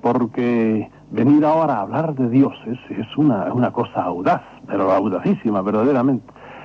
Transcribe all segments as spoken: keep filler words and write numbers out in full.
porque venir ahora a hablar de dioses es una, una cosa audaz, pero audacísima, verdaderamente.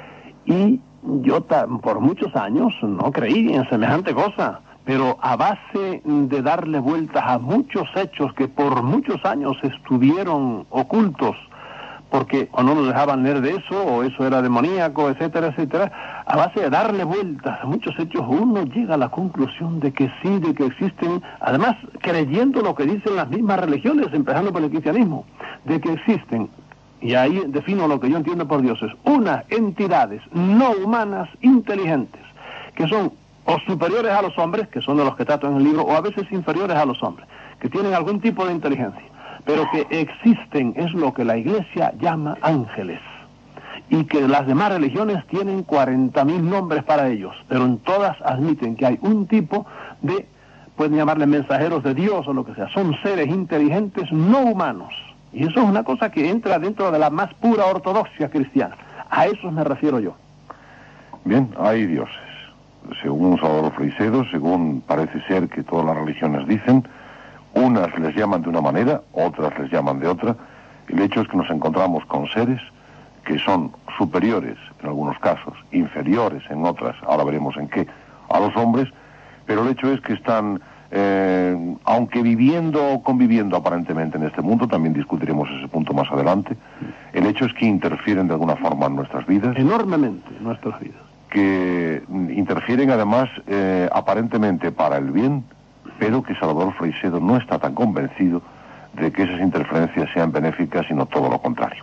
Y yo ta, por muchos años no creí en semejante cosa, pero a base de darle vueltas a muchos hechos que por muchos años estuvieron ocultos, porque o no nos dejaban leer de eso, o eso era demoníaco, etcétera, etcétera, a base de darle vueltas a muchos hechos, uno llega a la conclusión de que sí, de que existen, además creyendo lo que dicen las mismas religiones, empezando por el cristianismo, de que existen, y ahí defino lo que yo entiendo por dioses, unas entidades no humanas inteligentes, que son o superiores a los hombres, que son de los que trato en el libro, o a veces inferiores a los hombres, que tienen algún tipo de inteligencia, pero que existen, es lo que la Iglesia llama ángeles, y que las demás religiones tienen cuarenta mil nombres para ellos, pero en todas admiten que hay un tipo de, pueden llamarle mensajeros de Dios o lo que sea, son seres inteligentes no humanos, y eso es una cosa que entra dentro de la más pura ortodoxia cristiana. A eso me refiero yo. Bien, hay dioses. Según Salvador Freixedo, según parece ser que todas las religiones dicen, unas les llaman de una manera, otras les llaman de otra. El hecho es que nos encontramos con seres que son superiores en algunos casos, inferiores en otras, ahora veremos en qué, a los hombres, pero el hecho es que están, eh, aunque viviendo o conviviendo aparentemente en este mundo, también discutiremos ese punto más adelante, el hecho es que interfieren de alguna forma en nuestras vidas. Enormemente en nuestras vidas. Que interfieren además eh, aparentemente para el bien, pero que Salvador Freixedo no está tan convencido de que esas interferencias sean benéficas, sino todo lo contrario.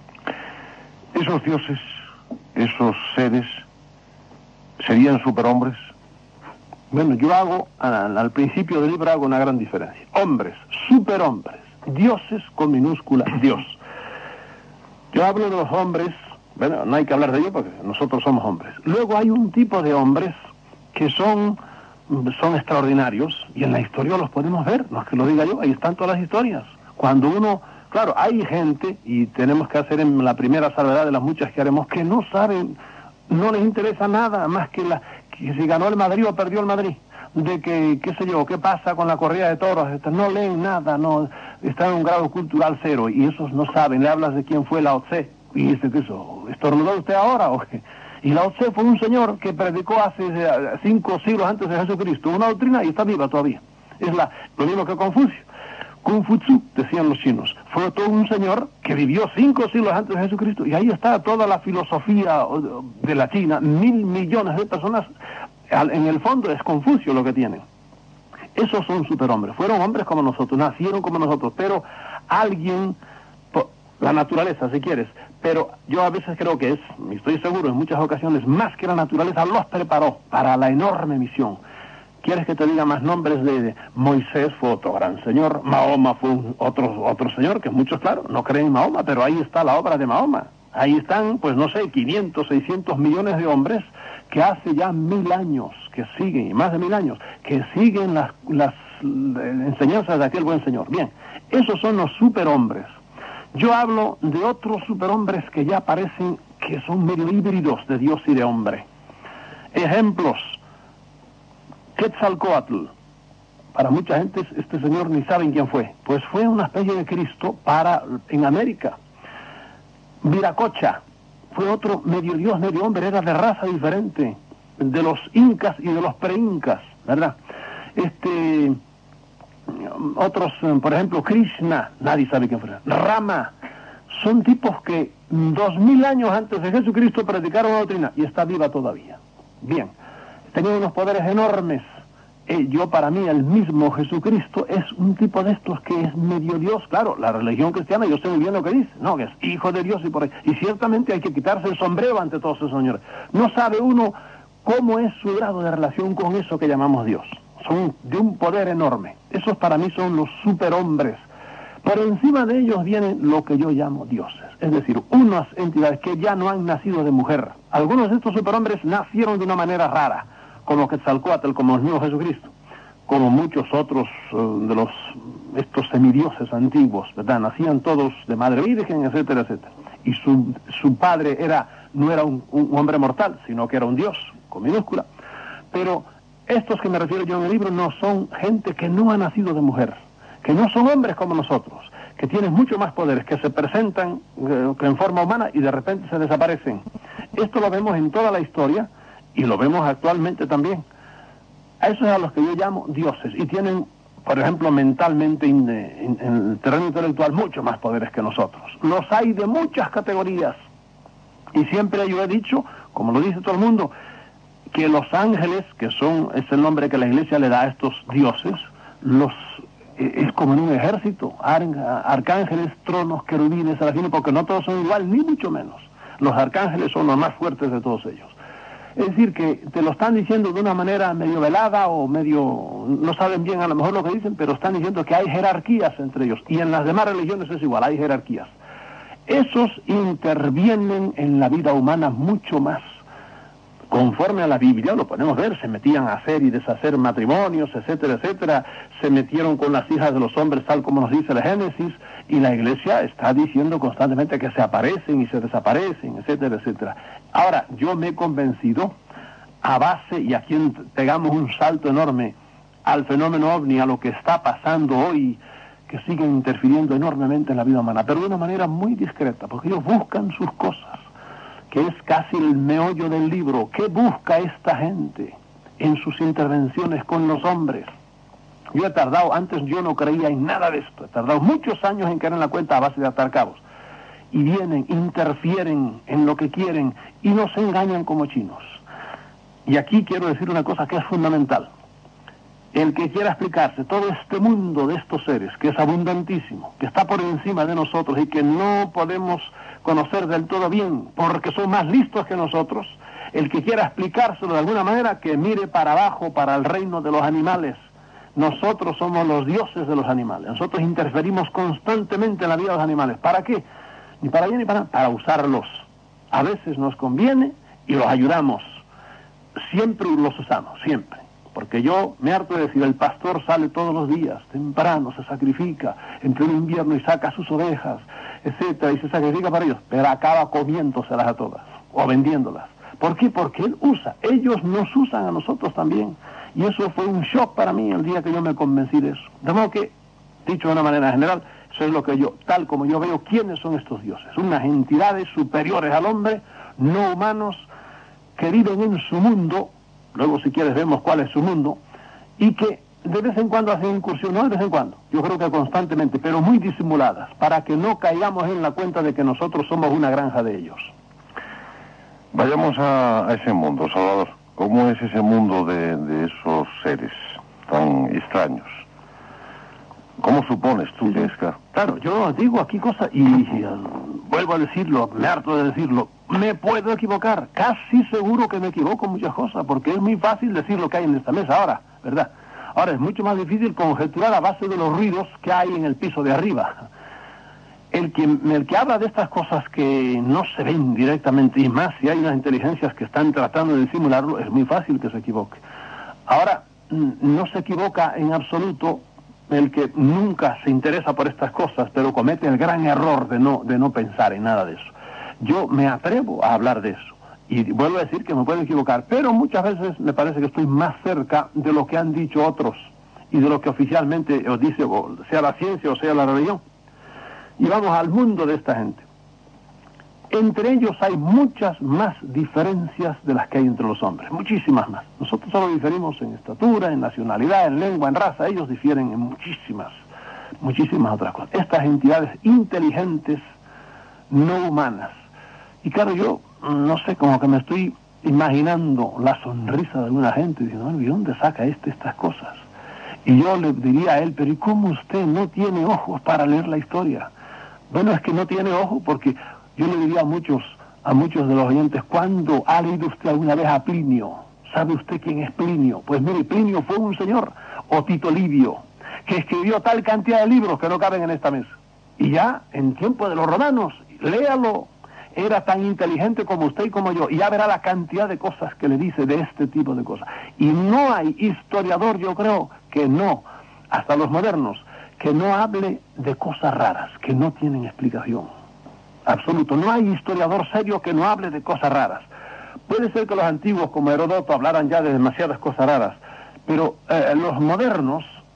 Esos dioses, esos seres, ¿serían superhombres? Bueno, yo hago, al, al principio del libro hago una gran diferencia. Hombres, superhombres, dioses con minúscula, Dios. Yo hablo de los hombres, bueno, no hay que hablar de ellos porque nosotros somos hombres. Luego hay un tipo de hombres que son, son extraordinarios, y en la historia los podemos ver, no es que lo diga yo, ahí están todas las historias. Cuando uno, claro, hay gente, y tenemos que hacer en la primera salvedad de las muchas que haremos, que no saben, no les interesa nada más que, la, que si ganó el Madrid o perdió el Madrid, de que, qué sé yo, qué pasa con la corrida de toros, no leen nada, no están en un grado cultural cero, y esos no saben. Le hablas de quién fue Lao Tse, y dice que eso, ¿estornudó usted ahora o qué? Y Lao Tse fue un señor que predicó hace cinco siglos antes de Jesucristo una doctrina y está viva todavía. Es la, lo mismo que Confucio. Kung Fu Tzu, decían los chinos, fue todo un señor que vivió cinco siglos antes de Jesucristo, y ahí está toda la filosofía de la China, mil millones de personas, en el fondo es Confucio lo que tienen. Esos son superhombres, fueron hombres como nosotros, nacieron como nosotros, pero alguien, la naturaleza si quieres, pero yo a veces creo que es, y estoy seguro en muchas ocasiones, más que la naturaleza los preparó para la enorme misión. ¿Quieres que te diga más nombres de, de Moisés? Fue otro gran señor, Mahoma fue un, otro, otro señor, que muchos, claro, no creen en Mahoma, pero ahí está la obra de Mahoma. Ahí están, pues no sé, quinientos, seiscientos millones de hombres que hace ya mil años, que siguen, y más de mil años, que siguen las, las enseñanzas de aquel buen señor. Bien, esos son los superhombres. Yo hablo de otros superhombres que ya parecen que son medio híbridos de Dios y de hombre. Ejemplos: Quetzalcóatl. Para mucha gente este señor ni saben quién fue. Pues fue una especie de Cristo para en América. Viracocha fue otro medio dios, medio hombre, era de raza diferente de los incas y de los pre-incas, ¿verdad? Este, otros, por ejemplo, Krishna, nadie sabe quién fue. Rama, son tipos que dos mil años antes de Jesucristo predicaron la doctrina y está viva todavía. Bien, tenían unos poderes enormes. Eh, yo, para mí, el mismo Jesucristo es un tipo de estos que es medio Dios. Claro, la religión cristiana, yo sé muy bien lo que dice, no, que es hijo de Dios y por ahí. Y ciertamente hay que quitarse el sombrero ante todos esos señores. No sabe uno cómo es su grado de relación con eso que llamamos Dios. Son de un poder enorme. Esos para mí son los superhombres. Por encima de ellos vienen lo que yo llamo dioses. Es decir, unas entidades que ya no han nacido de mujer. Algunos de estos superhombres nacieron de una manera rara, como Quetzalcóatl, como el mismo Jesucristo, como muchos otros uh, de los estos semidioses antiguos, ¿verdad? Nacían todos de madre virgen, etcétera, etcétera. Y su, su padre era no era un, un hombre mortal, sino que era un dios, con minúscula. Pero estos que me refiero yo en el libro no son gente que no ha nacido de mujer, que no son hombres como nosotros, que tienen mucho más poderes, que se presentan eh, en forma humana y de repente se desaparecen. Esto lo vemos en toda la historia y lo vemos actualmente también. A esos es a los que yo llamo dioses, y tienen, por ejemplo, mentalmente, en, en, en el terreno intelectual, mucho más poderes que nosotros. Los hay de muchas categorías, y siempre yo he dicho, como lo dice todo el mundo, que los ángeles, que son, es el nombre que la Iglesia le da a estos dioses, los es como en un ejército, ar, arcángeles, tronos, querubines, serafines, porque no todos son igual, ni mucho menos. Los arcángeles son los más fuertes de todos ellos. Es decir, que te lo están diciendo de una manera medio velada o medio... no saben bien a lo mejor lo que dicen, pero están diciendo que hay jerarquías entre ellos. Y en las demás religiones es igual, hay jerarquías. Esos intervienen en la vida humana mucho más. Conforme a la Biblia, lo podemos ver, se metían a hacer y deshacer matrimonios, etcétera, etcétera, se metieron con las hijas de los hombres, tal como nos dice el Génesis, y la Iglesia está diciendo constantemente que se aparecen y se desaparecen, etcétera, etcétera. Ahora, yo me he convencido, a base, y aquí pegamos un salto enorme al fenómeno ovni, a lo que está pasando hoy, que siguen interfiriendo enormemente en la vida humana, pero de una manera muy discreta, porque ellos buscan sus cosas, que es casi el meollo del libro. ¿Qué busca esta gente en sus intervenciones con los hombres? Yo he tardado, antes yo no creía en nada de esto, he tardado muchos años en caer en la cuenta a base de atar cabos. Y vienen, interfieren en lo que quieren y nos engañan como chinos. Y aquí quiero decir una cosa que es fundamental. El que quiera explicarse todo este mundo de estos seres, que es abundantísimo, que está por encima de nosotros y que no podemos conocer del todo bien, porque son más listos que nosotros, el que quiera explicárselo de alguna manera, que mire para abajo, para el reino de los animales. Nosotros somos los dioses de los animales. Nosotros interferimos constantemente en la vida de los animales. ¿Para qué? Ni para bien ni para nada. Para usarlos. A veces nos conviene y los ayudamos. Siempre los usamos, siempre. Porque yo me harto de decir, el pastor sale todos los días, temprano, se sacrifica, en pleno invierno y saca sus ovejas, etcétera, y se sacrifica para ellos, pero acaba comiéndoselas a todas, o vendiéndolas. ¿Por qué? Porque él usa, ellos nos usan a nosotros también. Y eso fue un shock para mí el día que yo me convencí de eso. De modo que, dicho de una manera general, eso es lo que yo, tal como yo veo, ¿quiénes son estos dioses? Unas entidades superiores al hombre, no humanos, que viven en su mundo. Luego, si quieres, vemos cuál es su mundo, y que de vez en cuando hacen incursión, no de vez en cuando, yo creo que constantemente, pero muy disimuladas, para que no caigamos en la cuenta de que nosotros somos una granja de ellos. Vayamos a, a ese mundo, Salvador. ¿Cómo es ese mundo de, de esos seres tan extraños? ¿Cómo supones tú Sí, que sí. es, claro? Claro, yo digo aquí cosas, y, y uh, vuelvo a decirlo, me harto de decirlo, me puedo equivocar, casi seguro que me equivoco en muchas cosas, porque es muy fácil decir lo que hay en esta mesa ahora, ¿verdad? Ahora es mucho más difícil conjeturar a base de los ruidos que hay en el piso de arriba. El que, el que habla de estas cosas que no se ven directamente, y más si hay unas inteligencias que están tratando de disimularlo, es muy fácil que se equivoque. Ahora, no se equivoca en absoluto el que nunca se interesa por estas cosas, pero comete el gran error de no, de no pensar en nada de eso. Yo me atrevo a hablar de eso, y vuelvo a decir que me puedo equivocar, pero muchas veces me parece que estoy más cerca de lo que han dicho otros, y de lo que oficialmente os dice, o sea la ciencia o sea la religión. Y vamos al mundo de esta gente. Entre ellos hay muchas más diferencias de las que hay entre los hombres, muchísimas más. Nosotros solo diferimos en estatura, en nacionalidad, en lengua, en raza. Ellos difieren en muchísimas, muchísimas otras cosas. Estas entidades inteligentes, no humanas. Y claro, yo, no sé, como que me estoy imaginando la sonrisa de alguna gente, diciendo, ¿y dónde saca este estas cosas? Y yo le diría a él, pero ¿y cómo usted no tiene ojos para leer la historia? Bueno, es que no tiene ojos porque yo le diría a muchos, a muchos de los oyentes, ¿cuándo ha leído usted alguna vez a Plinio? ¿Sabe usted quién es Plinio? Pues mire, Plinio fue un señor, o Tito Livio, que escribió tal cantidad de libros que no caben en esta mesa. Y ya, en tiempo de los romanos, léalo, era tan inteligente como usted y como yo, y ya verá la cantidad de cosas que le dice de este tipo de cosas. Y no hay historiador, yo creo, que no, hasta los modernos, que no hable de cosas raras, que no tienen explicación. Absoluto. No hay historiador serio que no hable de cosas raras. Puede ser que los antiguos, como Heródoto, hablaran ya de demasiadas cosas raras, pero eh, los modernos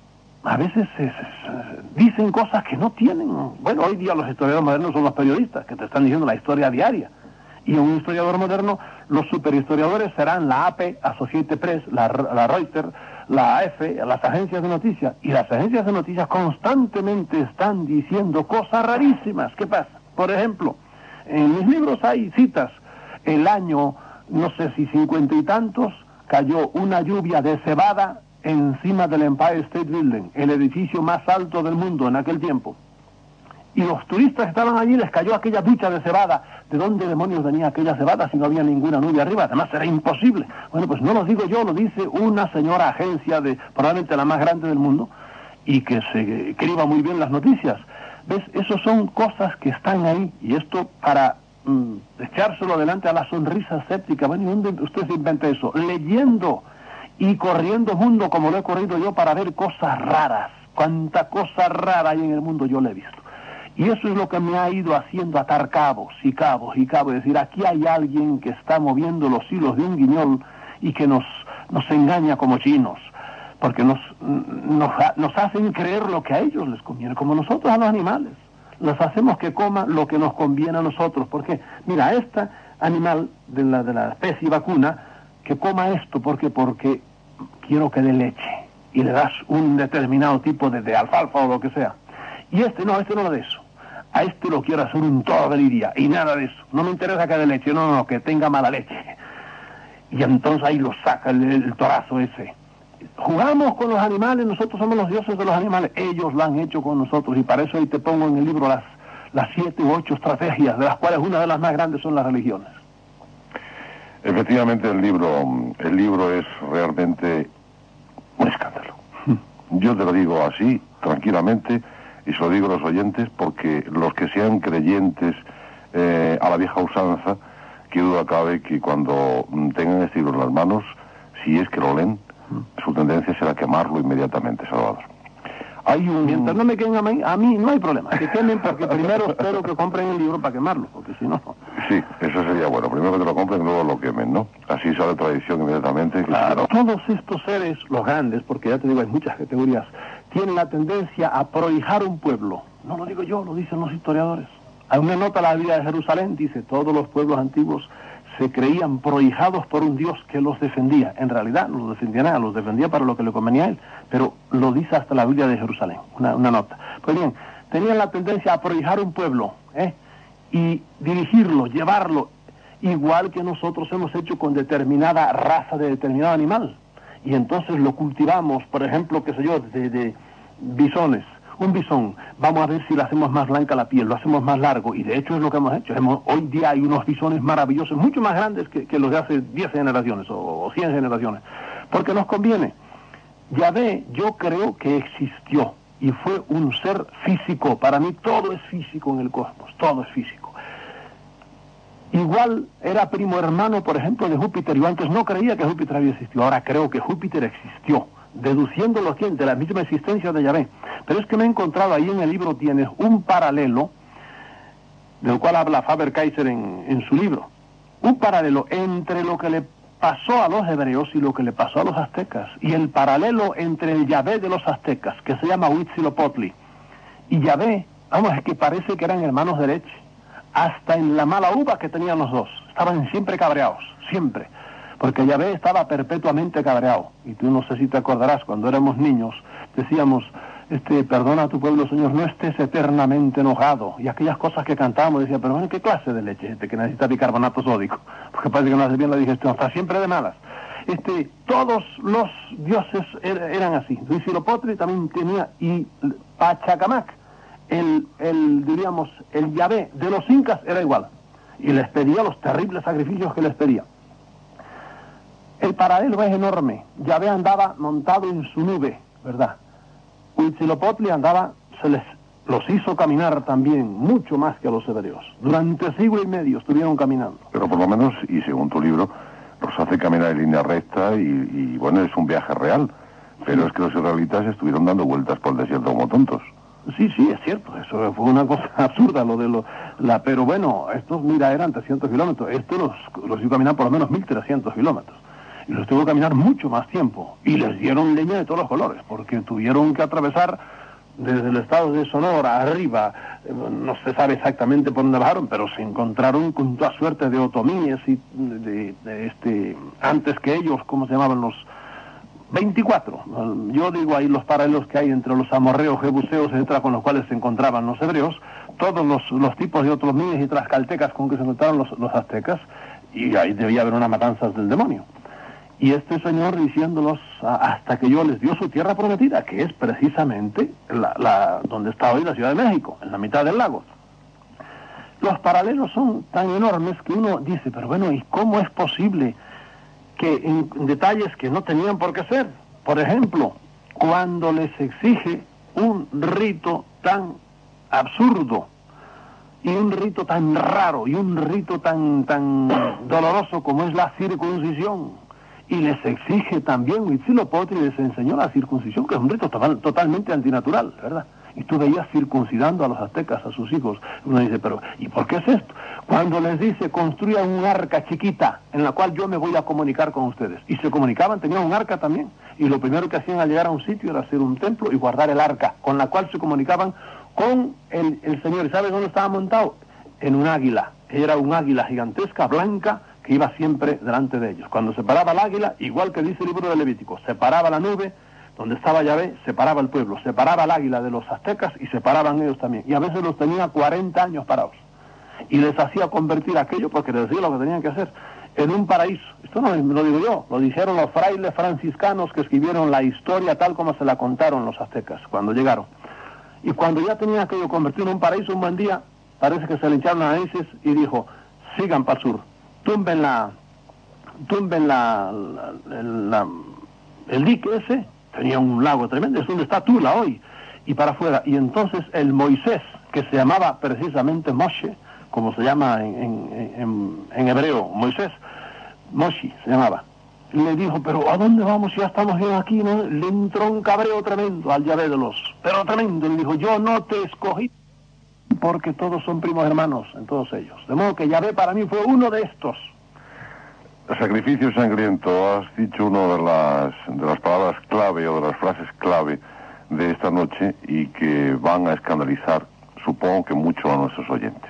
a veces es, es, dicen cosas que no tienen. Bueno, hoy día los historiadores modernos son los periodistas, que te están diciendo la historia diaria. Y en un historiador moderno, los superhistoriadores serán la A P, Associated Press, la, la Reuters, la A F, las agencias de noticias. Y las agencias de noticias constantemente están diciendo cosas rarísimas. ¿Qué pasa? Por ejemplo, en mis libros hay citas. El año, no sé si cincuenta y tantos, cayó una lluvia de cebada encima del Empire State Building, el edificio más alto del mundo en aquel tiempo. Y los turistas que estaban allí les cayó aquella ducha de cebada. ¿De dónde demonios venía aquella cebada si no había ninguna nube arriba? Además era imposible. Bueno, pues no lo digo yo, lo dice una señora agencia de probablemente la más grande del mundo y que se escriba muy bien las noticias. ¿Ves? Esas son cosas que están ahí y esto para mm, echárselo adelante a la sonrisa escéptica. Bueno, ¿y dónde usted se inventa eso? Leyendo y corriendo mundo como lo he corrido yo para ver cosas raras. Cuánta cosa rara hay en el mundo yo le he visto. Y eso es lo que me ha ido haciendo atar cabos y cabos y cabos. Es decir, aquí hay alguien que está moviendo los hilos de un guiñol y que nos, nos engaña como chinos. Porque nos, nos, nos hacen creer lo que a ellos les conviene, como nosotros a los animales. Los hacemos que coman lo que nos conviene a nosotros. Porque, mira, este animal de la, de la especie vacuna, que coma esto, ¿por qué? Porque quiero que dé leche. Y le das un determinado tipo de, de alfalfa o lo que sea. Y este no, este no lo de eso. A este lo quiero hacer un toro del día y nada de eso. No me interesa que dé leche, no, no, no, que tenga mala leche. Y entonces ahí lo saca el, el torazo ese. Jugamos con los animales, nosotros somos los dioses de los animales. Ellos lo han hecho con nosotros y para eso ahí te pongo en el libro las, las siete u ocho estrategias, de las cuales una de las más grandes son las religiones. Efectivamente el libro, el libro es realmente un escándalo. Yo te lo digo así, tranquilamente, y se lo digo a los oyentes, porque los que sean creyentes eh, a la vieja usanza, que duda cabe que cuando tengan este libro en las manos, si es que lo leen, su tendencia será quemarlo inmediatamente, Salvador. Hay un... Mientras no me queden a mí, a mí no hay problema. Que quemen, porque primero espero que compren el libro para quemarlo, porque si no... Sí, eso sería bueno. Primero que te lo compren, luego lo quemen, ¿no? Así sale tradición inmediatamente. Que claro. Si no... Todos estos seres, los grandes, porque ya te digo, hay muchas categorías, tienen la tendencia a prohijar un pueblo. No lo digo yo, lo dicen los historiadores. Hay una nota en la Biblia de Jerusalén, dice, todos los pueblos antiguos se creían prohijados por un Dios que los defendía. En realidad no los defendía nada, los defendía para lo que le convenía a él, pero lo dice hasta la Biblia de Jerusalén, una, una nota. Pues bien, tenían la tendencia a prohijar un pueblo, ¿eh? y dirigirlo, llevarlo, igual que nosotros hemos hecho con determinada raza de determinado animal. Y entonces lo cultivamos, por ejemplo, qué sé yo, de, de bisones. Un bisón, vamos a ver si le hacemos más blanca la piel, lo hacemos más largo, y de hecho es lo que hemos hecho. Hemos, hoy día hay unos bisones maravillosos, mucho más grandes que, que los de hace diez generaciones o, o cien generaciones, porque nos conviene. Yahvé, yo creo que existió, y fue un ser físico. Para mí todo es físico en el cosmos, todo es físico. Igual era primo hermano, por ejemplo, de Júpiter. Yo antes no creía que Júpiter había existido, ahora creo que Júpiter existió, deduciéndolo de la misma existencia de Yahvé. Pero es que me he encontrado ahí en el libro, tienes un paralelo, del cual habla Faber-Kaiser en, en su libro, un paralelo entre lo que le pasó a los hebreos y lo que le pasó a los aztecas, y el paralelo entre el Yahvé de los aztecas, que se llama Huitzilopochtli, y Yahvé, vamos, es que parece que eran hermanos de leche, hasta en la mala uva que tenían los dos, estaban siempre cabreados, siempre. Porque Yahvé estaba perpetuamente cabreado. Y tú no sé si te acordarás, cuando éramos niños, decíamos, este, perdona a tu pueblo, Señor, no estés eternamente enojado. Y aquellas cosas que cantábamos, decía, pero bueno, ¿qué clase de leche este que necesita bicarbonato sódico? Porque parece que no hace bien la digestión, está siempre de malas. Este, todos los dioses er, eran así. Huitzilopochtli también tenía, y Pachacamac, el, el, diríamos, el Yahvé de los incas era igual. Y les pedía los terribles sacrificios que les pedía. El paralelo es enorme. Yahvé andaba montado en su nube, ¿verdad? Huitzilopochtli andaba, se les los hizo caminar también, mucho más que a los hebreos. Durante siglo y medio estuvieron caminando. Pero por lo menos, y según tu libro, los hace caminar en línea recta y, y bueno, es un viaje real. Pero sí. Es que los israelitas estuvieron dando vueltas por el desierto como tontos. Sí, sí, es cierto, eso fue una cosa absurda lo de lo, la, pero bueno, estos, mira, eran trescientos kilómetros, estos los, los hizo caminar por lo menos mil trescientos kilómetros. y los tuvo que caminar mucho más tiempo, y les dieron leña de todos los colores, porque tuvieron que atravesar desde el estado de Sonora arriba, no se sabe exactamente por dónde bajaron, pero se encontraron con toda suerte de otomíes y de, de, de este, antes que ellos, ¿cómo se llamaban los veinticuatro? Yo digo ahí los paralelos que hay entre los amorreos, jebuseos, etcétera, con los cuales se encontraban los hebreos, todos los, los tipos de otomíes y tlaxcaltecas con que se encontraron los, los aztecas, y ahí debía haber unas matanzas del demonio. Y este señor diciéndolos hasta que yo les dio su tierra prometida, que es precisamente la, la, donde está hoy la Ciudad de México, en la mitad del lago. Los paralelos son tan enormes que uno dice, pero bueno, ¿y cómo es posible que en detalles que no tenían por qué ser? Por ejemplo, cuando les exige un rito tan absurdo, y un rito tan raro, y un rito tan, tan doloroso como es la circuncisión, y les exige también, Huitzilopochtli les enseñó la circuncisión, que es un rito total, totalmente antinatural, ¿verdad? Y tú veías circuncidando a los aztecas, a sus hijos. Uno dice, pero ¿y por qué es esto? Cuando les dice, construyan un arca chiquita en la cual yo me voy a comunicar con ustedes. Y se comunicaban, tenían un arca también. Y lo primero que hacían al llegar a un sitio era hacer un templo y guardar el arca, con la cual se comunicaban con el, el Señor. ¿Y sabes dónde estaba montado? En un águila. Era un águila gigantesca, blanca, que iba siempre delante de ellos. Cuando se paraba el águila, igual que dice el libro de Levítico, se paraba la nube, donde estaba Yahvé, se paraba el pueblo, se paraba el águila de los aztecas y se paraban ellos también. Y a veces los tenía cuarenta años parados. Y les hacía convertir aquello, porque les decía lo que tenían que hacer, en un paraíso. Esto no lo digo yo, lo dijeron los frailes franciscanos que escribieron la historia tal como se la contaron los aztecas cuando llegaron. Y cuando ya tenían aquello convertido en un paraíso, un buen día, parece que se le hincharon las narices y dijo, sigan para el sur. Tumben la, tumben la, la, la, el dique ese, tenía un lago tremendo, es donde está Tula hoy, y para afuera. Y entonces el Moisés, que se llamaba precisamente Moshe, como se llama en, en, en, en hebreo, Moisés, Moshi se llamaba, le dijo, pero ¿a dónde vamos si ya estamos bien aquí? ¿No? Le entró un cabreo tremendo al Yahvé de los, pero tremendo, le dijo, yo no te escogí, porque todos son primos hermanos en todos ellos. De modo que Yahvé para mí fue uno de estos. Sacrificio sangriento, has dicho una de las, de las palabras clave o de las frases clave de esta noche y que van a escandalizar, supongo que mucho a nuestros oyentes.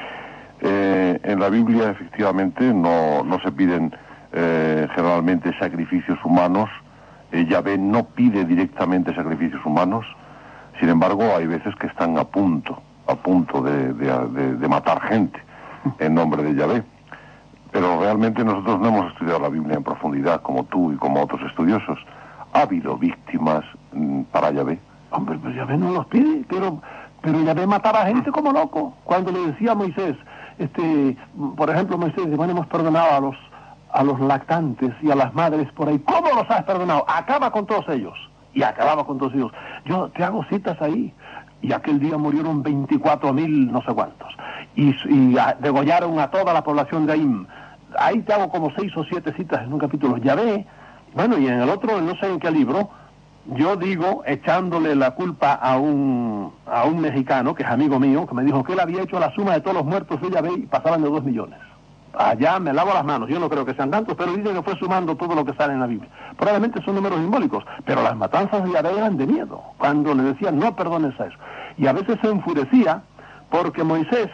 Eh, en la Biblia efectivamente no, no se piden eh, generalmente sacrificios humanos. eh, Yahvé no pide directamente sacrificios humanos, sin embargo hay veces que están a punto a punto de, de, de, de matar gente en nombre de Yahvé. Pero realmente nosotros no hemos estudiado la Biblia en profundidad como tú y como otros estudiosos. ¿Ha habido víctimas mmm, para Yahvé? Hombre, pues Yahvé no los pide, pero, pero Yahvé mataba a gente como loco. Cuando le decía a Moisés, este, por ejemplo, Moisés dice, bueno, hemos perdonado a los, a los lactantes y a las madres por ahí. ¿Cómo los has perdonado? Acaba con todos ellos. Y acababa con todos ellos. Yo te hago citas ahí. Y aquel día murieron veinticuatro mil no sé cuántos. Y, y a, degollaron a toda la población de Aim. Ahí te hago como seis o siete citas en un capítulo. Yahvé, bueno, y en el otro, no sé en qué libro, yo digo, echándole la culpa a un, a un mexicano, que es amigo mío, que me dijo que él había hecho la suma de todos los muertos de Yahvé y pasaban de dos millones. Allá me lavo las manos, yo no creo que sean tantos, pero dicen que fue sumando todo lo que sale en la Biblia. Probablemente son números simbólicos, pero las matanzas de Yahvé eran de miedo, cuando le decían no perdones a eso. Y a veces se enfurecía porque Moisés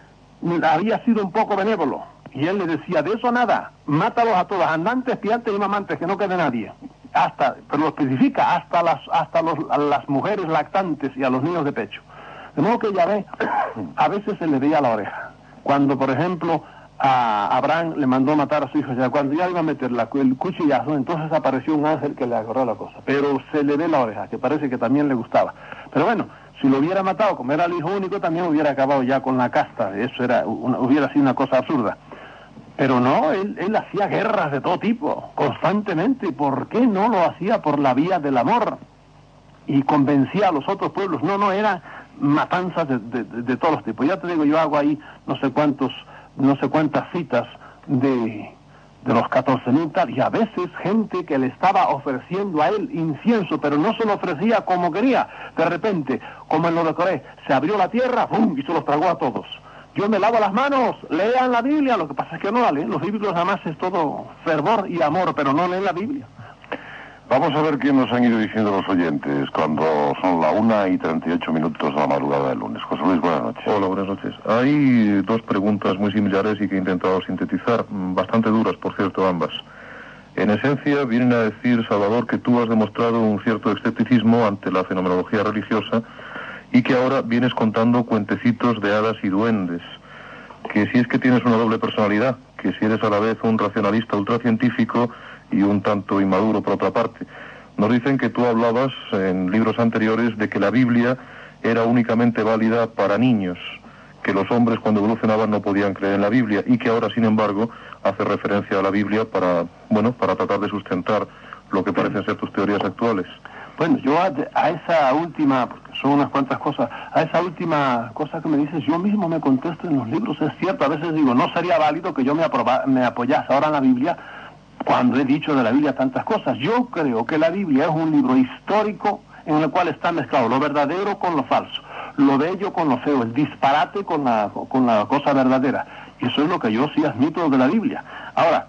había sido un poco benévolo, y él le decía, de eso nada, mátalos a todos, andantes, piantes y mamantes, que no quede nadie. Hasta, pero lo especifica, hasta las, hasta los, a las mujeres lactantes y a los niños de pecho. De modo que Yahvé a veces se le veía la oreja. Cuando, por ejemplo, a Abraham le mandó matar a su hijo, ya cuando ya iba a meter la, el cuchillazo, entonces apareció un ángel que le agarró la cosa, pero se le ve la oreja, que parece que también le gustaba. Pero bueno, si lo hubiera matado, como era el hijo único, también hubiera acabado ya con la casta, eso era una, hubiera sido una cosa absurda. Pero no, él, él hacía guerras de todo tipo, constantemente. ¿Por qué no lo hacía por la vía del amor? Y convencía a los otros pueblos. No, no, eran matanzas de, de, de todos los tipos. Ya te digo, yo hago ahí no sé cuántos, no sé cuántas citas de, de los catorce mil tal, y a veces gente que le estaba ofreciendo a él incienso, pero no se lo ofrecía como quería. De repente, como en lo de Coré, se abrió la tierra, ¡pum!, y se los tragó a todos. Yo me lavo las manos, lean la Biblia, lo que pasa es que no la leen, los libros nada más es todo fervor y amor, pero no leen la Biblia. Vamos a ver qué nos han ido diciendo los oyentes cuando son la una y treinta y ocho minutos de la madrugada del lunes. José Luis, buenas noches. Hola, buenas noches. Hay dos preguntas muy similares y que he intentado sintetizar, bastante duras, por cierto, ambas. En esencia, vienen a decir, Salvador, que tú has demostrado un cierto escepticismo ante la fenomenología religiosa y que ahora vienes contando cuentecitos de hadas y duendes. Que si es que tienes una doble personalidad, que si eres a la vez un racionalista ultracientífico y un tanto inmaduro por otra parte. Nos dicen que tú hablabas en libros anteriores de que la Biblia era únicamente válida para niños, que los hombres cuando evolucionaban no podían creer en la Biblia y que ahora, sin embargo, hace referencia a la Biblia para, bueno, para tratar de sustentar lo que parecen ser tus teorías actuales. Bueno, yo a, a esa última, porque son unas cuantas cosas, a esa última cosa que me dices, yo mismo me contesto en los libros, es cierto, a veces digo, no sería válido que yo me, aproba, me apoyase ahora en la Biblia cuando he dicho de la Biblia tantas cosas. Yo creo que la Biblia es un libro histórico en el cual está mezclado lo verdadero con lo falso, lo bello con lo feo, el disparate con la, con la cosa verdadera. Y eso es lo que yo sí admito de la Biblia. Ahora,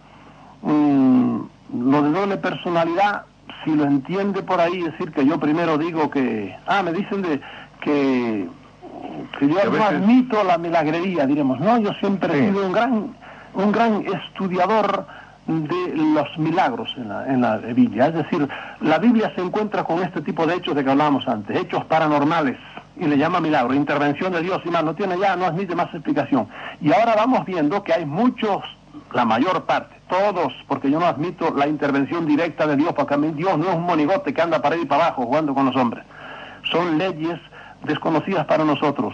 mmm, lo de doble personalidad, si lo entiende por ahí, decir que yo primero digo que... Ah, me dicen de que, que yo no veces... admito la milagrería, diremos. No, yo siempre sí. he sido un gran, un gran estudiador de los milagros en la, en la Biblia. Es decir, la Biblia se encuentra con este tipo de hechos de que hablábamos antes, hechos paranormales, y le llama milagro, intervención de Dios y más, no tiene ya, no admite más explicación. Y ahora vamos viendo que hay muchos, la mayor parte, todos, porque yo no admito la intervención directa de Dios, porque a mí Dios no es un monigote que anda para ir y para abajo jugando con los hombres. Son leyes desconocidas para nosotros.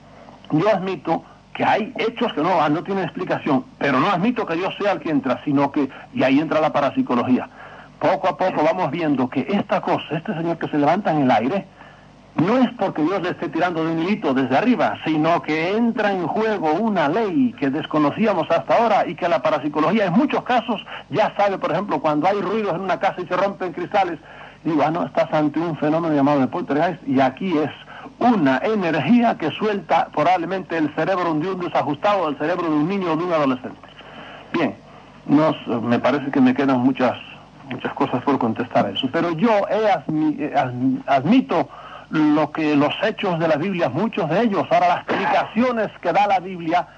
Yo admito que hay hechos que no, no tienen explicación, pero no admito que Dios sea el que entra, sino que, y ahí entra la parapsicología. Poco a poco vamos viendo que esta cosa, este señor que se levanta en el aire, no es porque Dios le esté tirando de un hilito desde arriba, sino que entra en juego una ley que desconocíamos hasta ahora y que la parapsicología en muchos casos ya sabe, por ejemplo, cuando hay ruidos en una casa y se rompen cristales, digo, ah, no, estás ante un fenómeno llamado de poltergeist, y aquí es una energía que suelta probablemente el cerebro de un desajustado, el cerebro de un niño o de un adolescente. Bien, nos, me parece que me quedan muchas, muchas cosas por contestar a eso, pero yo he admi, admito lo que los hechos de la Biblia, muchos de ellos, ahora las explicaciones que da la Biblia,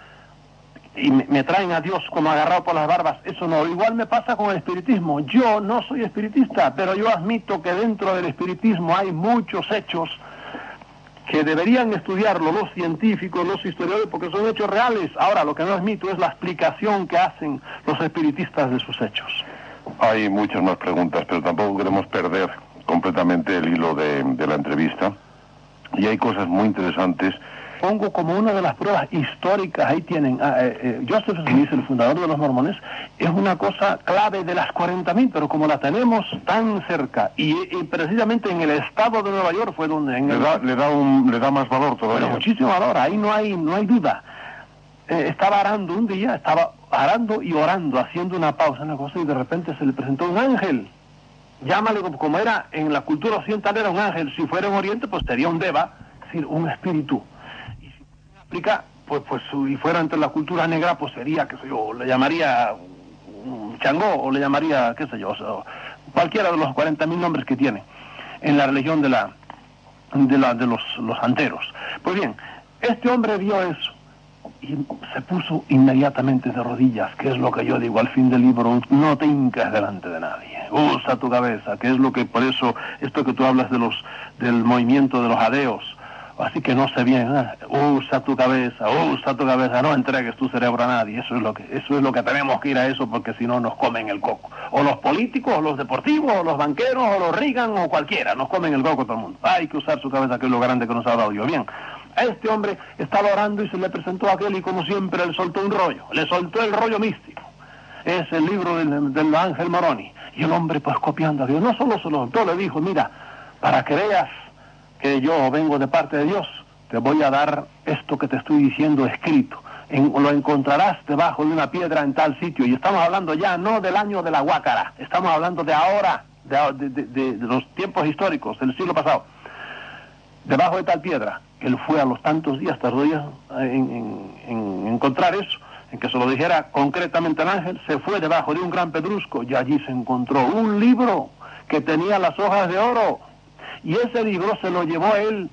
y me, me traen a Dios como agarrado por las barbas, eso no. Igual me pasa con el espiritismo. Yo no soy espiritista, pero yo admito que dentro del espiritismo hay muchos hechos que deberían estudiarlo los científicos, los historiadores, porque son hechos reales. Ahora, lo que no admito es la explicación que hacen los espiritistas de sus hechos. Hay muchas más preguntas, pero tampoco queremos perder completamente el hilo de, de la entrevista. Y hay cosas muy interesantes. Pongo como una de las pruebas históricas, ahí tienen, uh, eh, Joseph Smith, el fundador de los mormones, es una cosa clave de las cuarenta mil, pero como la tenemos tan cerca, y, y precisamente en el estado de Nueva York fue donde... En le, el, da, le, da un, le da más valor todavía. Bueno, muchísimo valor, ahí no hay, no hay duda. Eh, estaba arando un día, estaba arando y orando, haciendo una pausa, una cosa, y de repente se le presentó un ángel. Llámale como, como era en la cultura occidental, era un ángel. Si fuera en Oriente, pues sería un deva, es decir, un espíritu. Aplica, pues, pues, y fuera entre la cultura negra, pues sería, qué sé yo, le llamaría un Changó, o le llamaría, qué sé yo, o sea, cualquiera de los cuarenta mil nombres que tiene en la religión de la de la de los, los anteros. Pues bien, este hombre vio eso y se puso inmediatamente de rodillas, que es lo que yo digo al fin del libro, no te hincas delante de nadie, usa tu cabeza, que es lo que, por eso, esto que tú hablas de los del movimiento de los adeos, así que no sé bien, ¿eh? usa tu cabeza, usa tu cabeza, no entregues tu cerebro a nadie, eso es lo que eso es lo que tenemos que ir a eso, porque si no nos comen el coco, o los políticos, o los deportivos, o los banqueros, o los Reagan, o cualquiera, nos comen el coco todo el mundo, hay que usar su cabeza, que es lo grande que nos ha dado Dios. Bien, a este hombre estaba orando y se le presentó a aquel, y como siempre le soltó un rollo, le soltó el rollo místico, es el libro del, del Ángel Moroni, y el hombre pues copiando a Dios, no solo se lo soltó, le dijo, mira, para que veas que yo vengo de parte de Dios, te voy a dar esto que te estoy diciendo escrito. En, lo encontrarás debajo de una piedra en tal sitio. Y estamos hablando ya no del año de la Huácara, estamos hablando de ahora, de, de, de, de los tiempos históricos, del siglo pasado. debajo de tal piedra. Él fue a los tantos días, tardó días en, en, en encontrar eso, en que se lo dijera concretamente al ángel. Se fue debajo de un gran pedrusco y allí se encontró un libro que tenía las hojas de oro, y ese libro se lo llevó él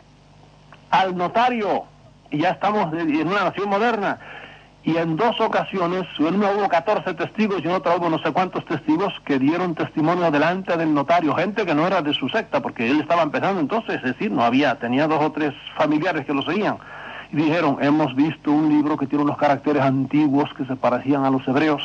al notario, y ya estamos en una nación moderna. Y en dos ocasiones, en una hubo catorce testigos y en otra hubo no sé cuántos testigos que dieron testimonio delante del notario, gente que no era de su secta, porque él estaba empezando entonces, es decir, no había, tenía dos o tres familiares que lo seguían. Y dijeron, hemos visto un libro que tiene unos caracteres antiguos que se parecían a los hebreos,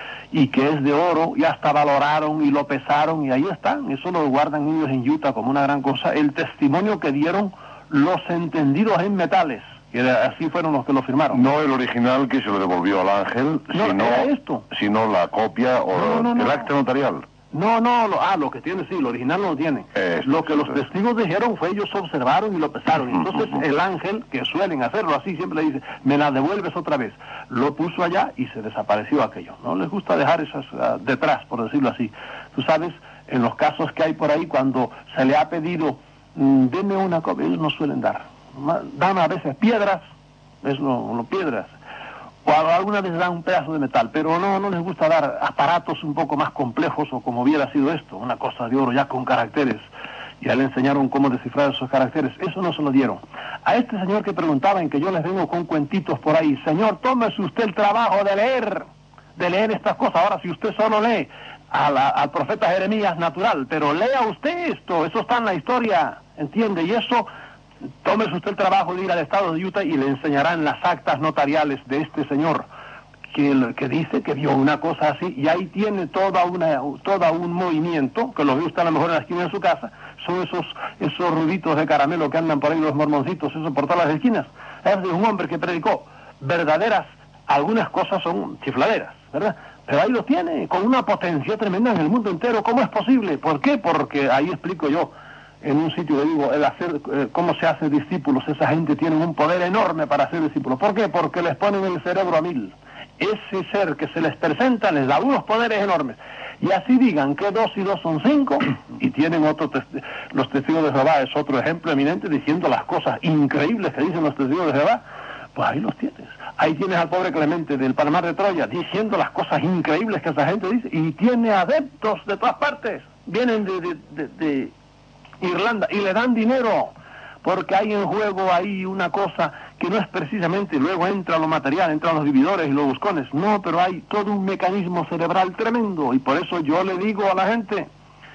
y que es de oro, y hasta valoraron y lo pesaron, y ahí están. Eso lo guardan ellos en Utah como una gran cosa, el testimonio que dieron los entendidos en metales. Y así fueron los que lo firmaron. No el original que se lo devolvió al ángel, no, sino, esto. sino la copia o no, no, el no. acta notarial. No, no, lo, ah, lo que tiene, sí, el original no lo tiene. Esto, lo que los esto. testigos dijeron fue ellos observaron y lo pesaron. Entonces el ángel, que suelen hacerlo así, siempre le dice, me la devuelves otra vez. Lo puso allá y se desapareció aquello. No les gusta dejar esas uh, detrás, por decirlo así. Tú sabes, en los casos que hay por ahí, cuando se le ha pedido, mmm, deme una copia, ellos no suelen dar. Dan a veces piedras, es lo, lo piedras, o algunas veces dan un pedazo de metal, pero no, no les gusta dar aparatos un poco más complejos, o como hubiera sido esto, una cosa de oro ya con caracteres. Ya le enseñaron cómo descifrar esos caracteres, eso no se lo dieron. A este señor que preguntaba, en que yo les vengo con cuentitos por ahí, señor, tómese usted el trabajo de leer, de leer estas cosas. Ahora, si usted solo lee a la, al profeta Jeremías natural, pero lea usted esto, eso está en la historia, ¿entiende? Y eso, tómese usted el trabajo de ir al estado de Utah y le enseñarán las actas notariales de este señor, que, que dice que vio una cosa así, y ahí tiene toda una, toda un movimiento, que lo ve usted a lo mejor en la esquina de su casa, son esos, esos ruiditos de caramelo que andan por ahí los mormoncitos, eso por todas las esquinas. Es de un hombre que predicó verdaderas, algunas cosas son chifladeras, ¿verdad? Pero ahí lo tiene, con una potencia tremenda en el mundo entero. ¿Cómo es posible? ¿Por qué? Porque ahí explico yo, en un sitio que digo, el hacer, eh, cómo se hace discípulos. Esa gente tiene un poder enorme para ser discípulos. ¿Por qué? Porque les ponen el cerebro a mil. Ese ser que se les presenta les da unos poderes enormes. Y así digan que dos y dos son cinco, y tienen otro testi- los testigos de Jehová es otro ejemplo eminente, diciendo las cosas increíbles que dicen los testigos de Jehová. Pues ahí los tienes. Ahí tienes al pobre Clemente del Palmar de Troya diciendo las cosas increíbles que esa gente dice, y tiene adeptos de todas partes, vienen de, de, de, de Irlanda y le dan dinero, porque hay en juego ahí una cosa que no es precisamente, luego entra lo material, entran los vividores y los buscones, no, pero hay todo un mecanismo cerebral tremendo. Y por eso yo le digo a la gente,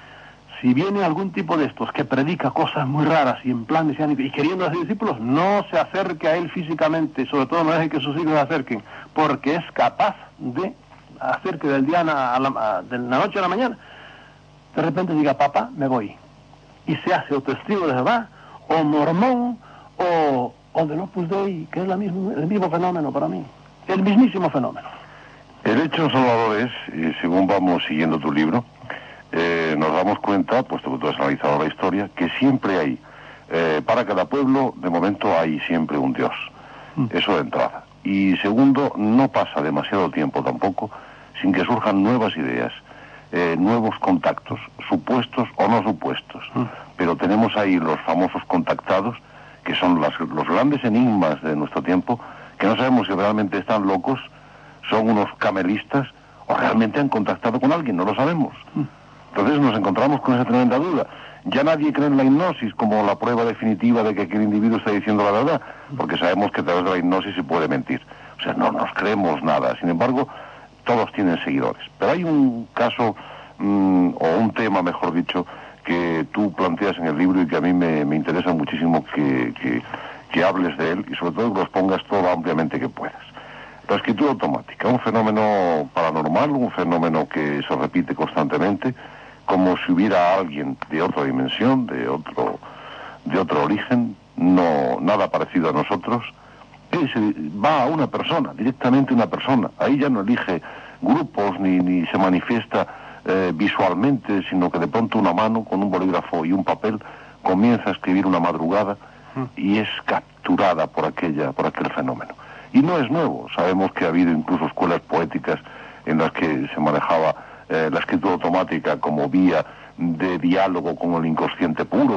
si viene algún tipo de estos que predica cosas muy raras y en plan mesiánico y queriendo hacer discípulos, no se acerque a él físicamente, sobre todo no deje que sus hijos se acerquen, porque es capaz de hacer que del día a la, a, de la noche a la mañana, de repente diga, papá, me voy. Y se hace o testigo de Jehová, o mormón, o, o del Opus Dei, que es la mismo, el mismo fenómeno para mí, el mismísimo fenómeno. El hecho, Salvador, es, y según vamos siguiendo tu libro, eh, nos damos cuenta, puesto que tú has analizado la historia, que siempre hay, eh, para cada pueblo, de momento hay siempre un Dios. Mm. Eso de entrada. Y segundo, no pasa demasiado tiempo tampoco sin que surjan nuevas ideas, eh, nuevos contactos, supuestos o no supuestos. Mm. Pero tenemos ahí los famosos contactados, que son las, los grandes enigmas de nuestro tiempo, que no sabemos si realmente están locos, son unos camelistas, o realmente han contactado con alguien, no lo sabemos. Mm. Entonces nos encontramos con esa tremenda duda. Ya nadie cree en la hipnosis como la prueba definitiva de que aquel individuo está diciendo la verdad, porque sabemos que a través de la hipnosis se puede mentir. O sea, no nos creemos nada. Sin embargo, todos tienen seguidores. Pero hay un caso, mmm, o un tema, mejor dicho, que tú planteas en el libro y que a mí me, me interesa muchísimo que, que, que hables de él, y sobre todo que lo expongas todo lo ampliamente que puedas. La escritura automática, un fenómeno paranormal, un fenómeno que se repite constantemente, como si hubiera alguien de otra dimensión, de otro, de otro origen, no nada parecido a nosotros, que se va a una persona, directamente una persona. Ahí ya no elige grupos ni, ni se manifiesta eh, visualmente, sino que de pronto una mano con un bolígrafo y un papel comienza a escribir una madrugada y es capturada por aquella, por aquel fenómeno. Y no es nuevo, sabemos que ha habido incluso escuelas poéticas en las que se manejaba eh, la escritura automática como vía de diálogo con el inconsciente puro,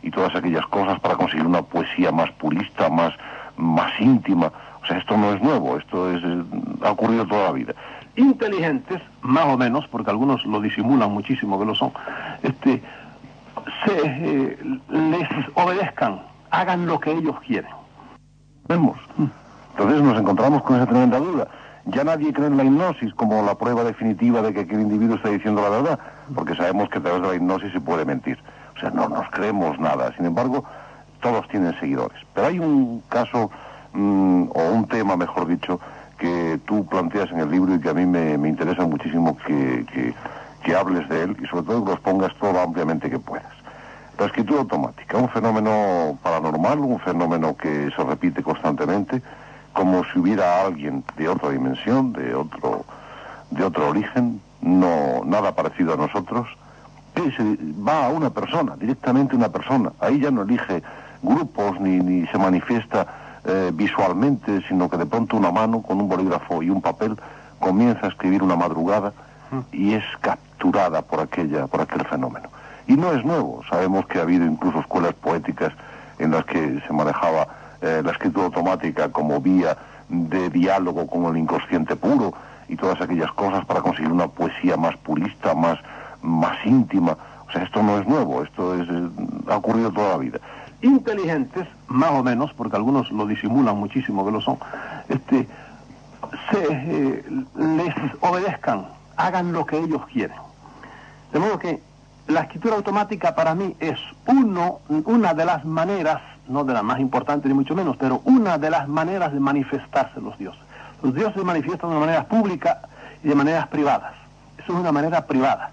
y todas aquellas cosas para conseguir una poesía más purista, más, más íntima. O sea, esto no es nuevo, esto es, eh, ha ocurrido toda la vida. Inteligentes, más o menos, porque algunos lo disimulan muchísimo que lo son, este, se, eh, les obedezcan, hagan lo que ellos quieren. Vemos. Entonces nos encontramos con esa tremenda duda. Ya nadie cree en la hipnosis como la prueba definitiva de que aquel individuo está diciendo la verdad, porque sabemos que a través de la hipnosis se puede mentir. O sea, no nos creemos nada. Sin embargo, todos tienen seguidores. Pero hay un caso, mmm, o un tema, mejor dicho, que tú planteas en el libro y que a mí me, me interesa muchísimo que, que, que hables de él y sobre todo que los pongas todo lo ampliamente que puedas. La escritura automática, un fenómeno paranormal, un fenómeno que se repite constantemente, como si hubiera alguien de otra dimensión, de otro, de otro origen, no nada parecido a nosotros, que se va a una persona, directamente una persona. Ahí ya no elige grupos ni, ni se manifiesta eh, visualmente, sino que de pronto una mano con un bolígrafo y un papel comienza a escribir una madrugada y es capturada por aquella, por aquel fenómeno. Y no es nuevo, sabemos que ha habido incluso escuelas poéticas en las que se manejaba eh, la escritura automática como vía de diálogo con el inconsciente puro y todas aquellas cosas para conseguir una poesía más purista, más, más íntima. O sea, esto no es nuevo, esto es, eh, ha ocurrido toda la vida. Inteligentes, más o menos, porque algunos lo disimulan muchísimo que lo son, este, se, eh, les obedezcan, hagan lo que ellos quieren. De modo que la escritura automática para mí es uno, una de las maneras, no de las más importantes ni mucho menos, pero una de las maneras de manifestarse los dioses. Los dioses se manifiestan de maneras públicas y de maneras privadas. Eso es una manera privada.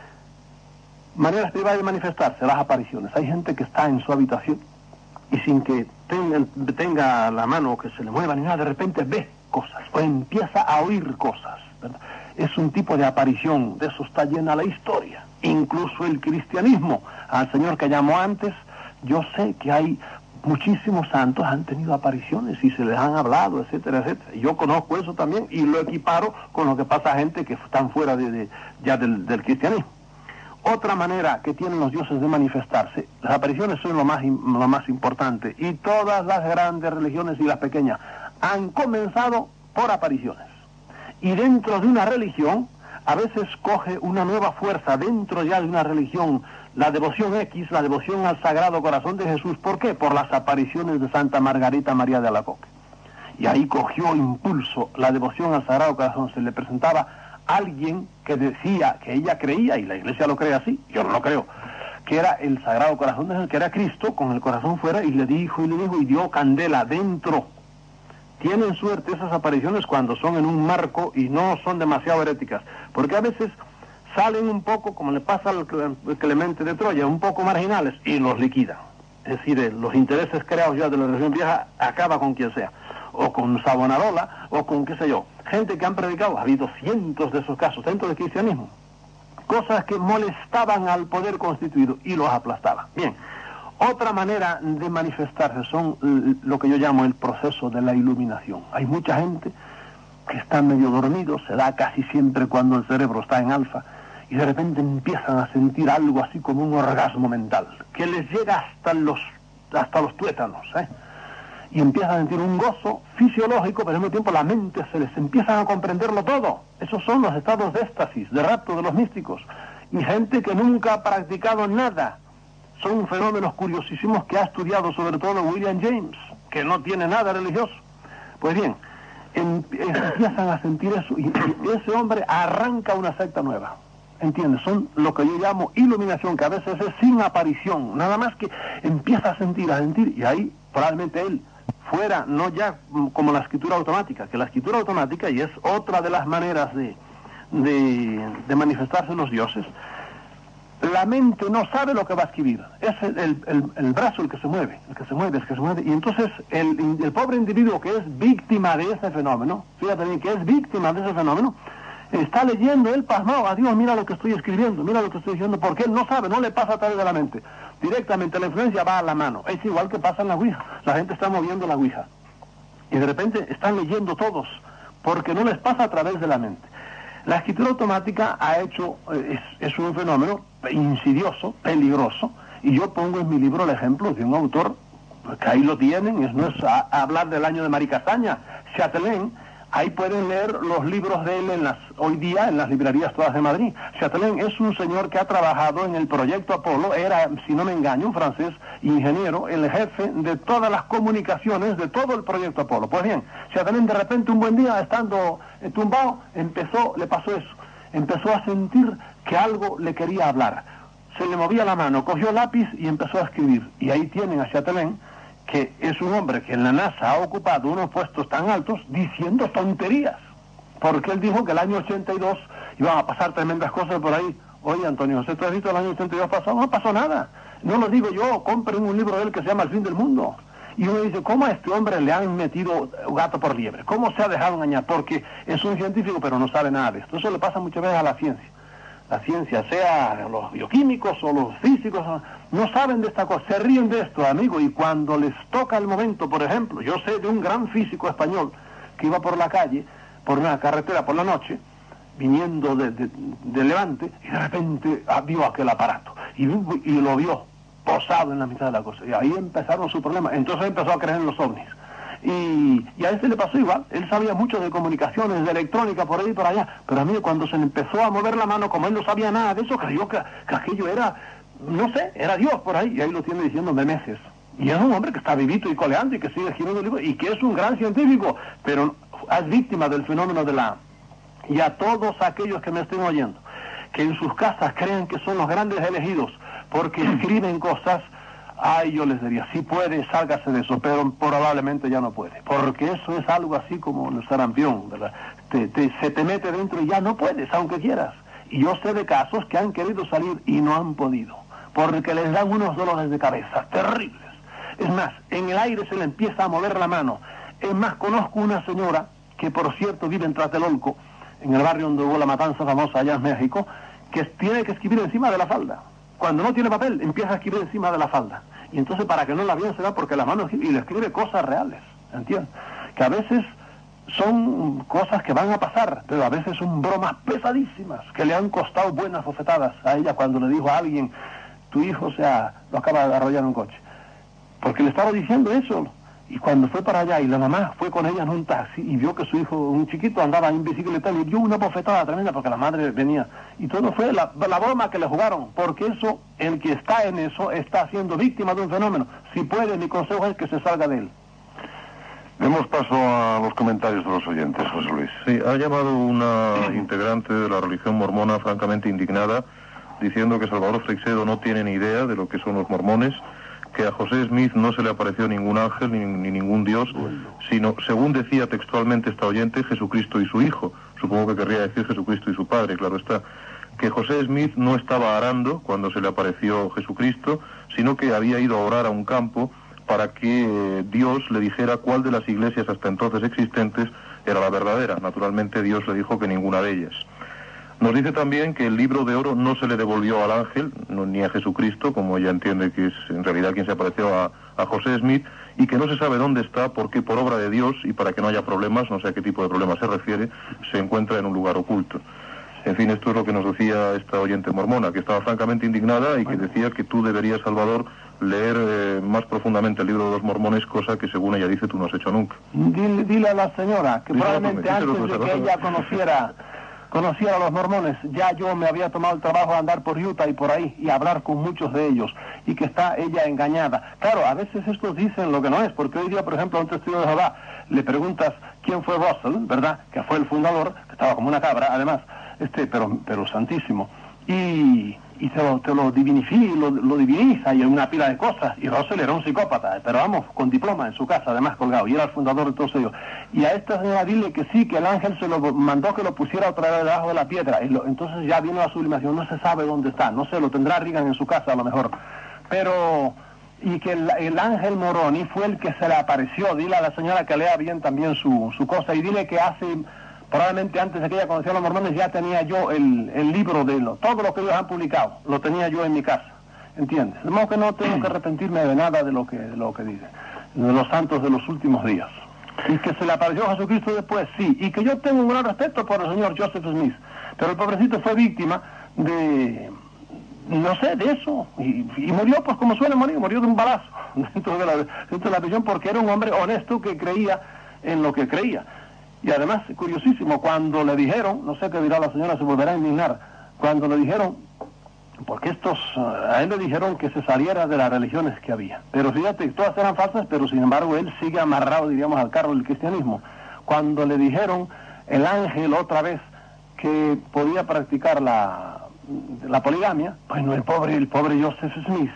Maneras privadas de manifestarse, las apariciones. Hay gente que está en su habitación y sin que tenga, tenga la mano que se le mueva ni nada, de repente ve cosas o empieza a oír cosas, ¿verdad? Es un tipo de aparición, de eso está llena la historia. Incluso el cristianismo, al Señor que llamó antes, yo sé que hay muchísimos santos han tenido apariciones y se les han hablado, etcétera, etcétera. Yo conozco eso también y lo equiparo con lo que pasa a gente que están fuera de, de, ya del, del cristianismo. Otra manera que tienen los dioses de manifestarse, las apariciones son lo más, lo más importante, y todas las grandes religiones y las pequeñas han comenzado por apariciones. Y dentro de una religión, a veces coge una nueva fuerza dentro ya de una religión, la devoción X, la devoción al Sagrado Corazón de Jesús. ¿Por qué? Por las apariciones de Santa Margarita María de Alacoque. Y ahí cogió impulso la devoción al Sagrado Corazón. Se le presentaba alguien que decía que ella creía, y la Iglesia lo cree así, yo no lo creo, que era el Sagrado Corazón de Jesús, que era Cristo con el corazón fuera, y le dijo y le dijo y dio candela dentro. Tienen suerte esas apariciones cuando son en un marco y no son demasiado heréticas, porque a veces salen un poco, como le pasa al Clemente de Troya, un poco marginales y los liquidan. Es decir, eh, los intereses creados ya de la religión vieja acaba con quien sea, o con Savonarola, o con qué sé yo. Gente que han predicado, ha habido cientos de esos casos dentro del cristianismo, cosas que molestaban al poder constituido y los aplastaban. Bien. Otra manera de manifestarse son lo que yo llamo el proceso de la iluminación. Hay mucha gente que está medio dormido, se da casi siempre cuando el cerebro está en alfa, y de repente empiezan a sentir algo así como un orgasmo mental, que les llega hasta los, hasta los tuétanos, ¿eh? Y empiezan a sentir un gozo fisiológico, pero al mismo tiempo la mente se les empiezan a comprenderlo todo. Esos son los estados de éxtasis, de rapto de los místicos. Y gente que nunca ha practicado nada. Son fenómenos curiosísimos que ha estudiado sobre todo William James, que no tiene nada religioso. Pues bien, em, empiezan a sentir eso y, y ese hombre arranca una secta nueva. ¿Entiendes? Son lo que yo llamo iluminación, que a veces es sin aparición, nada más que empieza a sentir, a sentir, y ahí probablemente él fuera, no ya como la escritura automática, que la escritura automática, y es otra de las maneras de, de, de manifestarse los dioses, la mente no sabe lo que va a escribir, es el, el, el, el brazo el que se mueve, el que se mueve, el que se mueve, y entonces el, el pobre individuo que es víctima de ese fenómeno, fíjate bien, que es víctima de ese fenómeno, está leyendo él pasmado, adiós, mira lo que estoy escribiendo, mira lo que estoy diciendo, porque él no sabe, no le pasa a través de la mente, directamente la influencia va a la mano, es igual que pasa en la Ouija, la gente está moviendo la Ouija, y de repente están leyendo todos, porque no les pasa a través de la mente. La escritura automática ha hecho, es, es un fenómeno insidioso, peligroso, Y yo pongo en mi libro el ejemplo de un autor, que ahí lo tienen, es, no es a, a hablar del año de Maricastaña, Chatelain. Ahí pueden leer los libros de él en las, hoy día en las librerías todas de Madrid. Chatelain es un señor que ha trabajado en el proyecto Apolo, era, si no me engaño, un francés ingeniero, el jefe de todas las comunicaciones de todo el proyecto Apolo. Pues bien, Chatelain de repente un buen día, estando tumbado, empezó, le pasó eso, empezó a sentir que algo le quería hablar. Se le movía la mano, cogió lápiz y empezó a escribir. Y ahí tienen a Chatelain, que es un hombre que en la NASA ha ocupado unos puestos tan altos diciendo tonterías, porque él dijo que el año ochenta y dos iban a pasar tremendas cosas por ahí. Oye, Antonio José, ¿tú has visto el año ochenta y dos pasó? No pasó nada. No lo digo yo, compren un libro de él que se llama El fin del mundo. Y uno dice, ¿cómo a este hombre le han metido gato por liebre? ¿Cómo se ha dejado engañar? Porque es un científico pero no sabe nada de esto. Eso le pasa muchas veces a la ciencia. La ciencia, sea los bioquímicos o los físicos, no saben de esta cosa, se ríen de esto, amigo, y cuando les toca el momento, por ejemplo, yo sé de un gran físico español que iba por la calle, por una carretera por la noche, viniendo de, de, de Levante, y de repente vio aquel aparato, y, y lo vio posado en la mitad de la cosa, y ahí empezaron su problema. Entonces empezó a creer en los ovnis. Y, y a este le pasó igual, él sabía mucho de comunicaciones, de electrónica, por ahí y por allá, pero a mí cuando se le empezó a mover la mano, como él no sabía nada de eso, creyó que, que aquello era, no sé, era Dios por ahí, y ahí lo tiene diciéndome meses. Y es un hombre que está vivito y coleando y que sigue escribiendo libros y que es un gran científico, pero es víctima del fenómeno de la... Y a todos aquellos que me estén oyendo, que en sus casas crean que son los grandes elegidos porque escriben cosas, ay, yo les diría, si puede, sálgase de eso, pero probablemente ya no puede, porque eso es algo así como el sarampión, ¿verdad? Te, te, se te mete dentro y ya no puedes, aunque quieras. Y yo sé de casos que han querido salir y no han podido, porque les dan unos dolores de cabeza terribles. Es más, en el aire se le empieza a mover la mano. Es más, conozco una señora, que por cierto vive en Tlatelolco, en el barrio donde hubo la matanza famosa allá en México, que tiene que escribir encima de la falda. Cuando no tiene papel, empieza a escribir encima de la falda. Y entonces para que no la vean se da porque la mano y le escribe cosas reales, ¿entiendes? Que a veces son cosas que van a pasar, pero a veces son bromas pesadísimas, que le han costado buenas bofetadas a ella cuando le dijo a alguien, tu hijo, o sea, lo acaba de arrollar en un coche. Porque le estaba diciendo eso. Y cuando fue para allá y la mamá fue con ella en un taxi y vio que su hijo, un chiquito, andaba en bicicleta, le dio una bofetada tremenda porque la madre venía. Y todo fue la, la broma que le jugaron, porque eso, el que está en eso, está siendo víctima de un fenómeno. Si puede, mi consejo es que se salga de él. Demos paso a los comentarios de los oyentes, José Luis. Sí, ha llamado una integrante de la religión mormona francamente indignada, diciendo que Salvador Freixedo no tiene ni idea de lo que son los mormones, que a José Smith no se le apareció ningún ángel ni, ni ningún Dios, sino, según decía textualmente esta oyente, Jesucristo y su hijo. Supongo que querría decir Jesucristo y su padre, claro está. Que José Smith no estaba arando cuando se le apareció Jesucristo, sino que había ido a orar a un campo para que eh, Dios le dijera cuál de las iglesias hasta entonces existentes era la verdadera. Naturalmente Dios le dijo que ninguna de ellas. Nos dice también que el libro de oro no se le devolvió al ángel, no, ni a Jesucristo, como ella entiende que es en realidad quien se apareció a, a José Smith, y que no se sabe dónde está, porque por obra de Dios, y para que no haya problemas, no sé a qué tipo de problemas se refiere, se encuentra en un lugar oculto. En fin, esto es lo que nos decía esta oyente mormona, que estaba francamente indignada y que decía que tú deberías, Salvador, leer eh, más profundamente el libro de los mormones, cosa que según ella dice tú no has hecho nunca. Dile, dile a la señora que Díselo probablemente tú, díselo antes tú, de que ella conociera... conociera a los mormones, ya yo me había tomado el trabajo de andar por Utah y por ahí y hablar con muchos de ellos, y que está ella engañada. Claro, a veces estos dicen lo que no es, porque hoy día, por ejemplo, a un testigo de Jehová le preguntas quién fue Russell, ¿verdad?, que fue el fundador, que estaba como una cabra, además, este, pero, pero santísimo, y, y te lo, te lo divinifica, lo, lo diviniza y una pila de cosas, y Russell era un psicópata, pero vamos, con diploma en su casa, además colgado, y era el fundador de todos ellos. Y a esta señora dile que sí, que el ángel se lo mandó que lo pusiera otra vez debajo de la piedra, y lo, entonces ya vino la sublimación, no se sabe dónde está, no sé, lo tendrá Reagan en su casa a lo mejor, pero... y que el, el ángel Moroni fue el que se le apareció. Dile a la señora que lea bien también su, su cosa, y dile que hace, probablemente antes de que ella conociera a los mormones, ya tenía yo el, el libro de lo, todo lo que ellos han publicado, lo tenía yo en mi casa, ¿entiendes? De modo que no tengo que arrepentirme de nada de lo que, de lo que dice, de los santos de los últimos días. Y que se le apareció Jesucristo después, sí, y que yo tengo un gran respeto por el señor Joseph Smith, pero el pobrecito fue víctima de... no sé, de eso, y, y murió pues como suele morir, murió de un balazo dentro de la, dentro de la prisión, porque era un hombre honesto que creía en lo que creía. Y además, curiosísimo, cuando le dijeron, no sé qué dirá la señora, se volverá a indignar, cuando le dijeron, porque estos, a él le dijeron que se saliera de las religiones que había, pero fíjate, todas eran falsas, pero sin embargo él sigue amarrado, diríamos, al carro del cristianismo. Cuando le dijeron el ángel otra vez que podía practicar la, la poligamia, pues no, el pobre, el pobre Joseph Smith,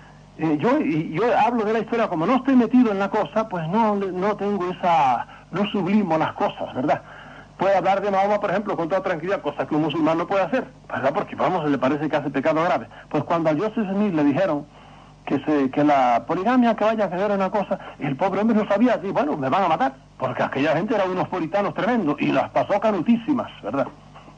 eh, yo, y yo hablo de la historia, como no estoy metido en la cosa, pues no, no tengo esa, no sublimo las cosas, ¿verdad? Puede hablar de Mahoma, por ejemplo, con toda tranquilidad, cosa que un musulmán no puede hacer, ¿verdad? Porque, vamos, le parece que hace pecado grave. Pues cuando a Joseph Smith le dijeron que se que la poligamia que vaya a quedar una cosa, el pobre hombre no sabía, y bueno, me van a matar, porque aquella gente eran unos puritanos tremendos, y las pasó canutísimas, ¿verdad?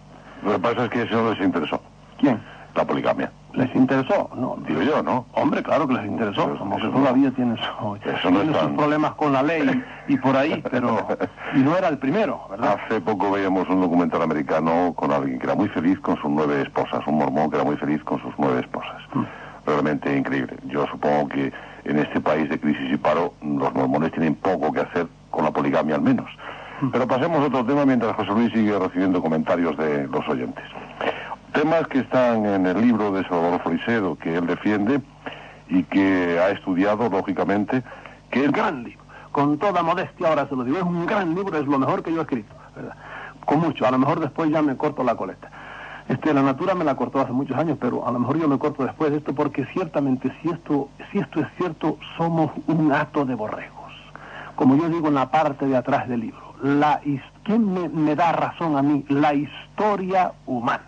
Lo que pasa es que eso no les interesó. ¿Quién? La poligamia. ¿Les interesó? No, digo yo, ¿no? Hombre, claro que les interesó, Eso, como eso que no. todavía tienen, su, Eso no tienen es tan- sus problemas con la ley y por ahí, pero y no era el primero, ¿verdad? Hace poco veíamos un documental americano con alguien que era muy feliz con sus nueve esposas, un mormón que era muy feliz con sus nueve esposas. Mm. Realmente increíble. Yo supongo que en este país de crisis y paro, los mormones tienen poco que hacer con la poligamia al menos. Mm. Pero pasemos a otro tema mientras José Luis sigue recibiendo comentarios de los oyentes. Temas que están en el libro de Salvador Freixedo, que él defiende y que ha estudiado, lógicamente, que Es él... un gran libro, con toda modestia ahora se lo digo, es un gran libro, es lo mejor que yo he escrito, ¿verdad? Con mucho, a lo mejor después ya me corto la coleta. Este, la natura me la cortó hace muchos años, pero a lo mejor yo me corto después de esto, porque ciertamente si esto, si esto es cierto, somos un hato de borregos. Como yo digo en la parte de atrás del libro, la, ¿quién me, me da razón a mí? La historia humana.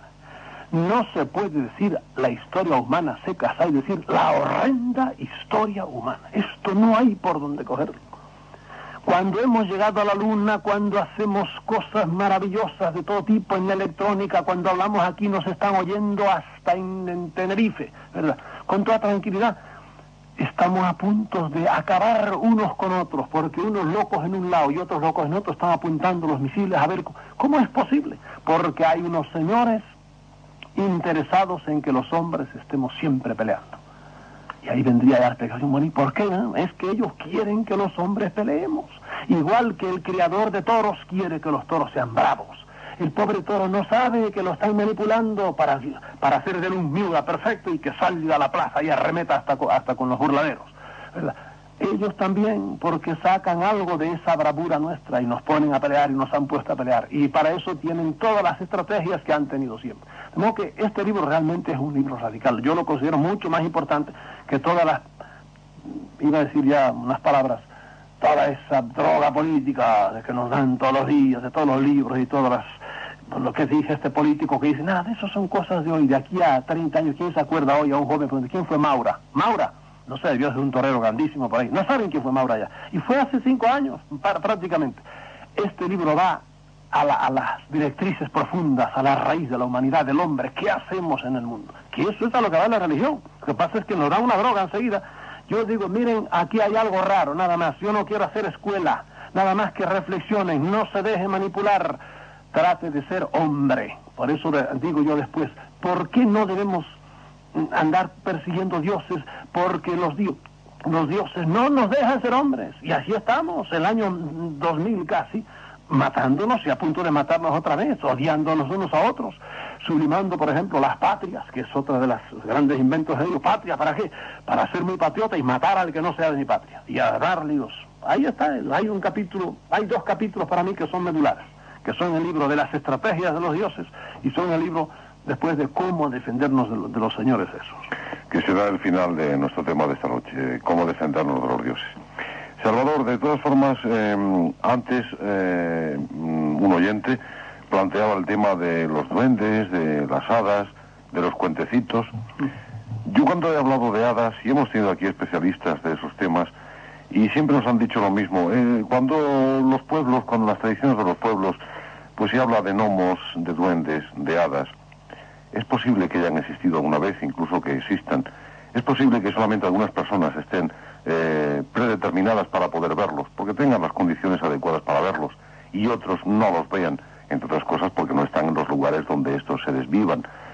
No se puede decir la historia humana seca, hay decir la horrenda historia humana. Esto no hay por donde cogerlo. Cuando hemos llegado a la luna, cuando hacemos cosas maravillosas de todo tipo en la electrónica, cuando hablamos aquí nos están oyendo hasta en, en Tenerife, ¿verdad? Con toda tranquilidad. Estamos a punto de acabar unos con otros, porque unos locos en un lado y otros locos en otro están apuntando los misiles a ver cómo es posible. Porque hay unos señores interesados en que los hombres estemos siempre peleando. Y ahí vendría la explicación, bueno, ¿y por qué? No? Es que ellos quieren que los hombres peleemos. Igual que el criador de toros quiere que los toros sean bravos. El pobre toro no sabe que lo están manipulando para, para hacer de él un miura perfecto y que salga a la plaza y arremeta hasta, hasta con los burladeros, ¿verdad? Ellos también, porque sacan algo de esa bravura nuestra y nos ponen a pelear y nos han puesto a pelear. Y para eso tienen todas las estrategias que han tenido siempre. De modo que este libro realmente es un libro radical. Yo lo considero mucho más importante que todas las, iba a decir ya unas palabras, toda esa droga política de que nos dan todos los días, de todos los libros y todas las, lo que dice este político que dice, nada, eso son cosas de hoy, de aquí a treinta años. ¿Quién se acuerda hoy a un joven? ¿Quién fue Maura? Maura. No sé, debió ser un torero grandísimo por ahí. No saben quién fue Maura ya. Y fue hace cinco años, para, prácticamente. Este libro va a, la, a las directrices profundas, a la raíz de la humanidad, del hombre. ¿Qué hacemos en el mundo? Que eso es a lo que va la religión. Lo que pasa es que nos da una droga enseguida. Yo digo, miren, aquí hay algo raro, nada más. Yo no quiero hacer escuela, nada más que reflexionen, no se deje manipular. Trate de ser hombre. Por eso digo yo después, ¿por qué no debemos andar persiguiendo dioses? Porque los, di los dioses no nos dejan ser hombres. Y así estamos, el año dos mil casi, matándonos y a punto de matarnos otra vez, odiándonos unos a otros, sublimando, por ejemplo, las patrias, que es otra de las grandes inventos de ellos. ¿Patria para qué? Para ser muy patriota y matar al que no sea de mi patria. Y a darle Dios. Ahí está, hay un capítulo, hay dos capítulos para mí que son medulares, que son el libro de las estrategias de los dioses y son el libro después de cómo defendernos de, lo, de los señores esos. Que será el final de nuestro tema de esta noche, cómo defendernos de los dioses. Salvador, de todas formas, eh, antes eh, un oyente planteaba el tema de los duendes, de las hadas, de los cuentecitos. Yo cuando he hablado de hadas, y hemos tenido aquí especialistas de esos temas, y siempre nos han dicho lo mismo, eh, cuando los pueblos, cuando las tradiciones de los pueblos, pues se habla de gnomos, de duendes, de hadas, es posible que hayan existido alguna vez, incluso que existan. Es posible que solamente algunas personas estén eh, predeterminadas para poder verlos, porque tengan las condiciones adecuadas para verlos, y otros no los vean, entre otras cosas porque no están en los lugares donde estos seres vivan.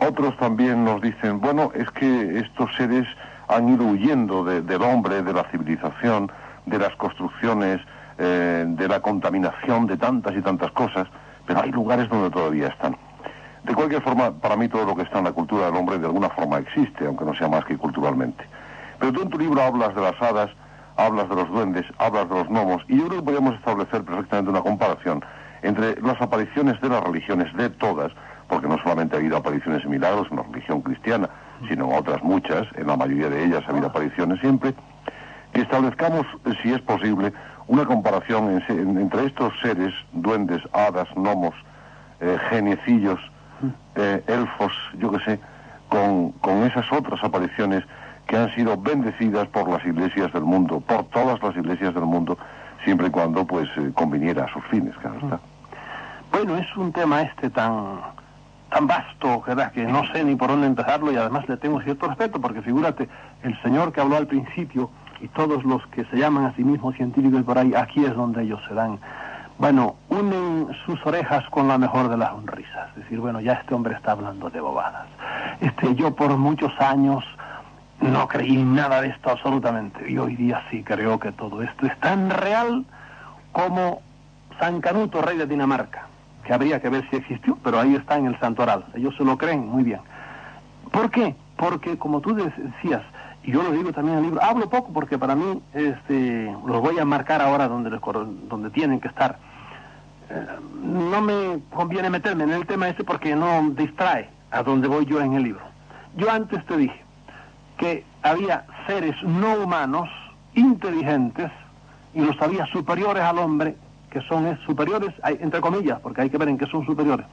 Otros también nos dicen, bueno, es que estos seres han ido huyendo de, del hombre, de la civilización, de las construcciones, eh, de la contaminación, de tantas y tantas cosas, pero hay lugares donde todavía están. De cualquier forma, para mí todo lo que está en la cultura del hombre de alguna forma existe, aunque no sea más que culturalmente. Pero tú en tu libro hablas de las hadas, hablas de los duendes, hablas de los gnomos, y yo creo que podríamos establecer perfectamente una comparación entre las apariciones de las religiones, de todas, porque no solamente ha habido apariciones y milagros en la religión cristiana, sino en otras muchas, en la mayoría de ellas ha habido apariciones siempre, que establezcamos, si es posible, una comparación en, en, entre estos seres, duendes, hadas, gnomos, eh, geniecillos, eh, elfos, yo qué sé, con, con esas otras apariciones que han sido bendecidas por las iglesias del mundo, por todas las iglesias del mundo, siempre y cuando pues eh, conviniera a sus fines, claro está. Bueno, es un tema este tan tan vasto, ¿verdad?, que no sé ni por dónde empezarlo, y además le tengo cierto respeto, porque figúrate, el señor que habló al principio y todos los que se llaman a sí mismos científicos por ahí, aquí es donde ellos se dan, bueno, unen sus orejas con la mejor de las sonrisas, es decir, bueno, ya este hombre está hablando de bobadas. Este, yo por muchos años no creí nada de esto absolutamente, y hoy día sí creo que todo esto es tan real como San Canuto, rey de Dinamarca, que habría que ver si existió, pero ahí está en el santoral, ellos se lo creen muy bien. ¿Por qué? Porque como tú decías, y yo lo digo también en el libro, hablo poco porque para mí este, los voy a marcar ahora donde, les, donde tienen que estar. Eh, no me conviene meterme en el tema ese porque no distrae a donde voy yo en el libro. Yo antes te dije que había seres no humanos, inteligentes, y los había superiores al hombre, que son es, superiores, hay, entre comillas, porque hay que ver en qué son superiores.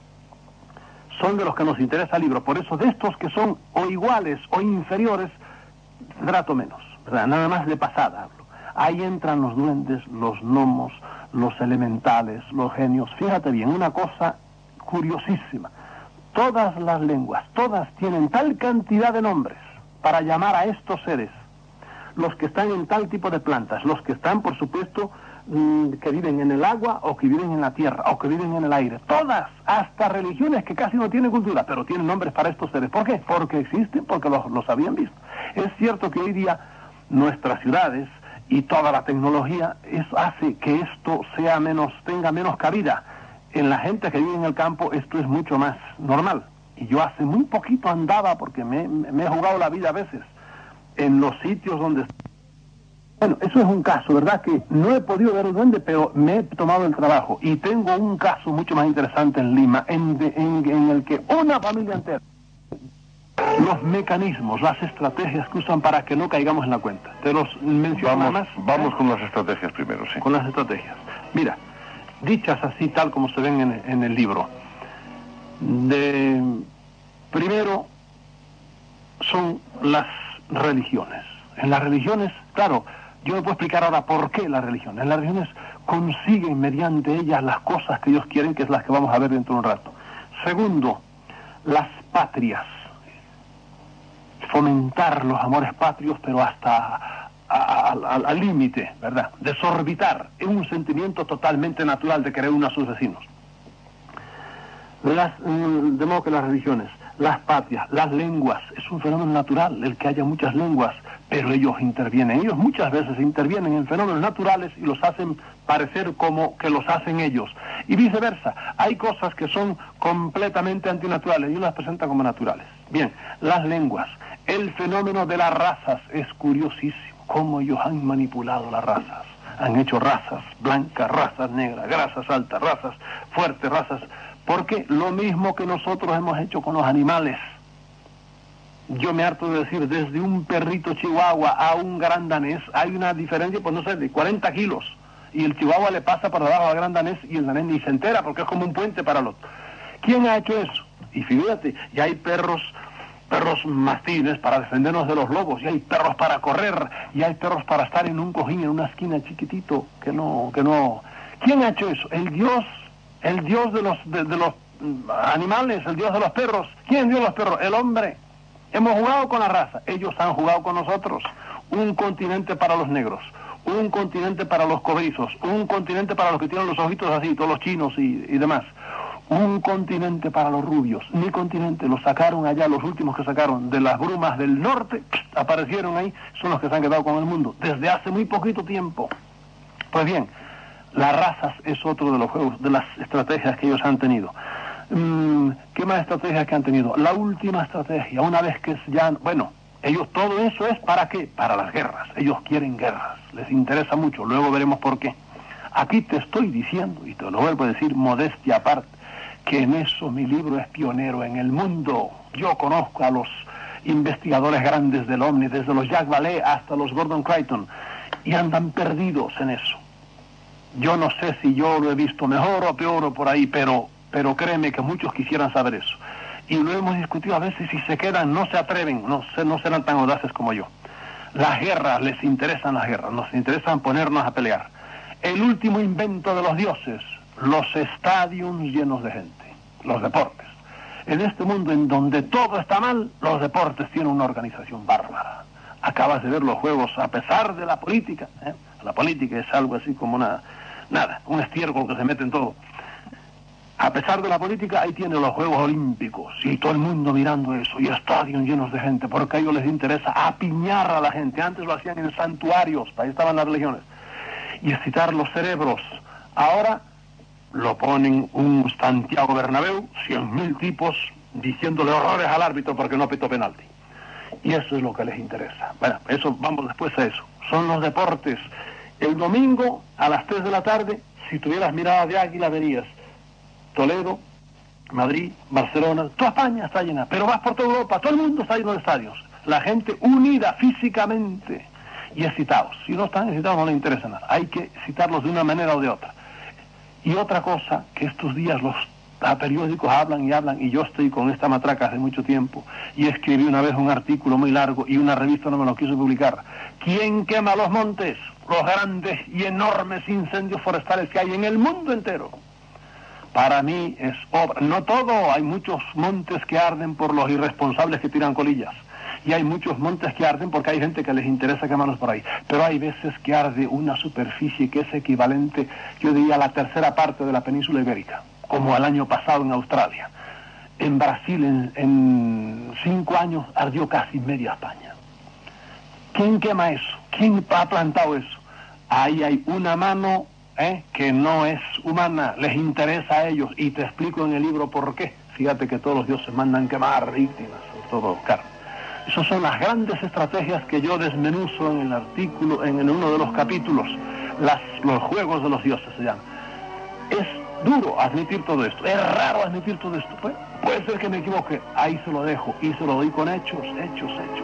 Son de los que nos interesa el libro. Por eso de estos que son o iguales o inferiores, trato menos, ¿verdad? Nada más de pasada hablo. Ahí entran los duendes, los gnomos, los elementales, los genios. Fíjate bien, una cosa curiosísima. Todas las lenguas, todas tienen tal cantidad de nombres para llamar a estos seres. Los que están en tal tipo de plantas, los que están, por supuesto, que viven en el agua o que viven en la tierra o que viven en el aire. Todas, hasta religiones que casi no tienen cultura, pero tienen nombres para estos seres. ¿Por qué? Porque existen, porque los, los habían visto. Es cierto que hoy día nuestras ciudades y toda la tecnología eso hace que esto sea menos, tenga menos cabida. En la gente que vive en el campo esto es mucho más normal. Y yo hace muy poquito andaba, porque me, me he jugado la vida a veces, en los sitios donde... Bueno, eso es un caso, ¿verdad? Que no he podido ver un duende, pero me he tomado el trabajo. Y tengo un caso mucho más interesante en Lima, en, de, en, en el que una familia entera, los mecanismos, las estrategias que usan para que no caigamos en la cuenta. Te los menciono vamos, más. Vamos ¿eh? con las estrategias primero, sí. Con las estrategias. Mira, dichas así, tal como se ven en, en el libro. De, primero, son las religiones. En las religiones, claro, yo no puedo explicar ahora por qué las religiones. Las religiones consiguen mediante ellas las cosas que ellos quieren, que es las que vamos a ver dentro de un rato. Segundo, las patrias. Fomentar los amores patrios, pero hasta al límite, ¿verdad? Desorbitar. Es un sentimiento totalmente natural de querer uno a sus vecinos. Las, de modo que las religiones, las patrias, las lenguas, es un fenómeno natural el que haya muchas lenguas, pero ellos intervienen. Ellos muchas veces intervienen en fenómenos naturales y los hacen parecer como que los hacen ellos. Y viceversa, hay cosas que son completamente antinaturales y ellos las presentan como naturales. Bien, las lenguas, el fenómeno de las razas es curiosísimo, cómo ellos han manipulado las razas. Han hecho razas blancas, razas negras, razas altas, razas fuertes, razas... Porque lo mismo que nosotros hemos hecho con los animales. Yo me harto de decir, desde un perrito chihuahua a un gran danés, hay una diferencia, pues no sé, de cuarenta kilos. Y el chihuahua le pasa por debajo al gran danés y el danés ni se entera porque es como un puente para el otro. ¿Quién ha hecho eso? Y fíjate, ya hay perros, perros mastines para defendernos de los lobos, y hay perros para correr, y hay perros para estar en un cojín, en una esquina chiquitito, que no, que no... ¿Quién ha hecho eso? El Dios... El Dios de los, de, de los animales, el Dios de los perros. ¿Quién dio los perros? El hombre. Hemos jugado con la raza, ellos han jugado con nosotros. Un continente para los negros, un continente para los cobrizos, un continente para los que tienen los ojitos así, todos los chinos y, y demás. un continente para los rubios, ni continente, los sacaron allá, los últimos que sacaron de las brumas del norte, aparecieron ahí, son los que se han quedado con el mundo, desde hace muy poquito tiempo. Pues bien, las razas es otro de los juegos, de las estrategias que ellos han tenido. Mm, ¿Qué más estrategias que han tenido? La última estrategia, una vez que ya, bueno, ellos todo eso es ¿para qué? Para las guerras, ellos quieren guerras, les interesa mucho, luego veremos por qué. Aquí te estoy diciendo, y te lo vuelvo a decir, modestia aparte, que en eso mi libro es pionero en el mundo. Yo conozco a los investigadores grandes del OVNI, desde los Jacques Vallée hasta los Gordon Creighton, y andan perdidos en eso. Yo no sé si yo lo he visto mejor o peor o por ahí, pero, pero créeme que muchos quisieran saber eso. Y lo hemos discutido a veces, si se quedan, no se atreven, no, se, no serán tan audaces como yo. Las guerras, les interesan las guerras, nos interesan ponernos a pelear. El último invento de los dioses, los estadios llenos de gente, los deportes. En este mundo en donde todo está mal, los deportes tienen una organización bárbara. Acabas de ver los juegos, a pesar de la política, ¿eh? La política es algo así como una, nada, un estiércol que se mete en todo. A pesar de la política, ahí tiene los Juegos Olímpicos, y todo el mundo mirando eso, y estadios llenos de gente, porque a ellos les interesa apiñar a la gente. Antes lo hacían en santuarios, ahí estaban las religiones, y excitar los cerebros. Ahora lo ponen un Santiago Bernabéu, cien mil tipos diciéndole horrores al árbitro porque no pitó penalti. Y eso es lo que les interesa. Bueno, eso vamos después a eso. Son los deportes. El domingo a las tres de la tarde, si tuvieras mirada de águila, verías Toledo, Madrid, Barcelona, toda España está llena, pero vas por toda Europa, todo el mundo está lleno de estadios. La gente unida físicamente y excitados. Si no están excitados no les interesa nada. Hay que excitarlos de una manera o de otra. Y otra cosa, que estos días los periódicos hablan y hablan, y yo estoy con esta matraca hace mucho tiempo, y escribí una vez un artículo muy largo, y una revista no me lo quiso publicar. ¿Quién quema los montes? Los grandes y enormes incendios forestales que hay en el mundo entero. Para mí es obra, no todo, hay muchos montes que arden por los irresponsables que tiran colillas, y hay muchos montes que arden porque hay gente que les interesa quemarlos por ahí, pero hay veces que arde una superficie que es equivalente, yo diría, a la tercera parte de la península ibérica, como el año pasado en Australia. En Brasil, en, en cinco años, ardió casi media España. ¿Quién quema eso? ¿Quién ha plantado eso? Ahí hay una mano ¿eh? que no es humana, les interesa a ellos, y te explico en el libro por qué. Fíjate que todos los dioses mandan quemar víctimas, sobre todo carne. Esas son las grandes estrategias que yo desmenuzo en el artículo, en uno de los capítulos, las, los juegos de los dioses se llaman. Es duro admitir todo esto, es raro admitir todo esto, pues, puede ser que me equivoque, ahí se lo dejo, y se lo doy con hechos, hechos, hechos.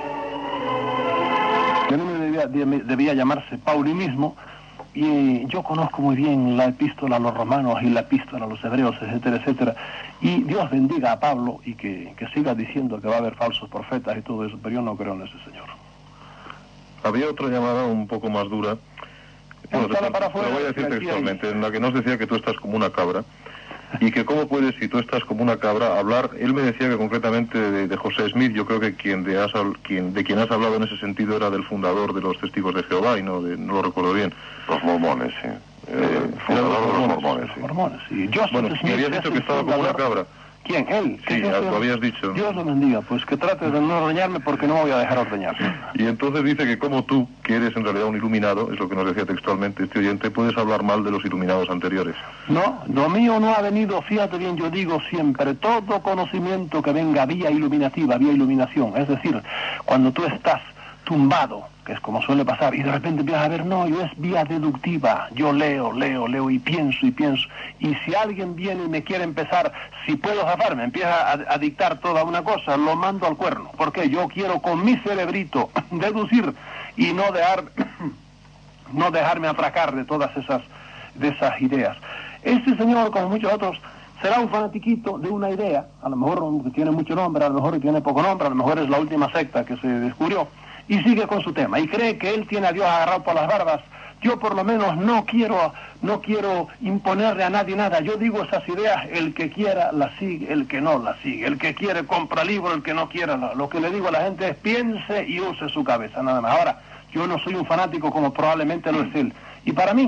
Yo no me debía, debía llamarse paulinismo, y yo conozco muy bien la epístola a los romanos y la epístola a los hebreos, etcétera, etcétera, y Dios bendiga a Pablo y que, que siga diciendo que va a haber falsos profetas y todo eso, pero yo no creo en ese señor. Había otra llamada un poco más dura, bueno, te, para te lo voy a decir textualmente, hay... en la que nos decía que tú estás como una cabra, y que cómo puedes, si tú estás como una cabra, hablar. Él me decía que concretamente de, de José Smith, yo creo que quien de, has, quien de quien has hablado en ese sentido era del fundador de los Testigos de Jehová, y no, de, no lo recuerdo bien. Los mormones, sí. Eh, fundador de los mormones, sí. Mormones, sí. Joseph bueno, Smith me habías dicho que estaba como una cabra. ¿Quién? ¿Él? Sí, lo habías dicho. Dios lo bendiga, pues que trate de no ordeñarme porque no me voy a dejar ordeñar. Y entonces dice que como tú, que eres en realidad un iluminado, es lo que nos decía textualmente este oyente, puedes hablar mal de los iluminados anteriores. No, lo mío no ha venido, fíjate bien, yo digo siempre, todo conocimiento que venga vía iluminativa, vía iluminación, es decir, cuando tú estás tumbado, que es como suele pasar, y de repente empiezas a ver, no, yo es vía deductiva, yo leo, leo, leo y pienso y pienso, y si alguien viene y me quiere empezar, si puedo zafarme, empieza a, a dictar toda una cosa, lo mando al cuerno, porque yo quiero con mi cerebrito deducir y no dejar, no dejarme atracar de todas esas, de esas ideas. Este señor, como muchos otros, será un fanatiquito de una idea, a lo mejor tiene mucho nombre, a lo mejor tiene poco nombre, a lo mejor es la última secta que se descubrió, y sigue con su tema, y cree que él tiene a Dios agarrado por las barbas. Yo por lo menos no quiero, no quiero imponerle a nadie nada. Yo digo esas ideas, el que quiera las sigue, el que no las sigue. El que quiere compra libro, el que no quiera. Lo, lo que le digo a la gente es piense y use su cabeza, nada más. Ahora, yo no soy un fanático como probablemente lo es él. Y para mí,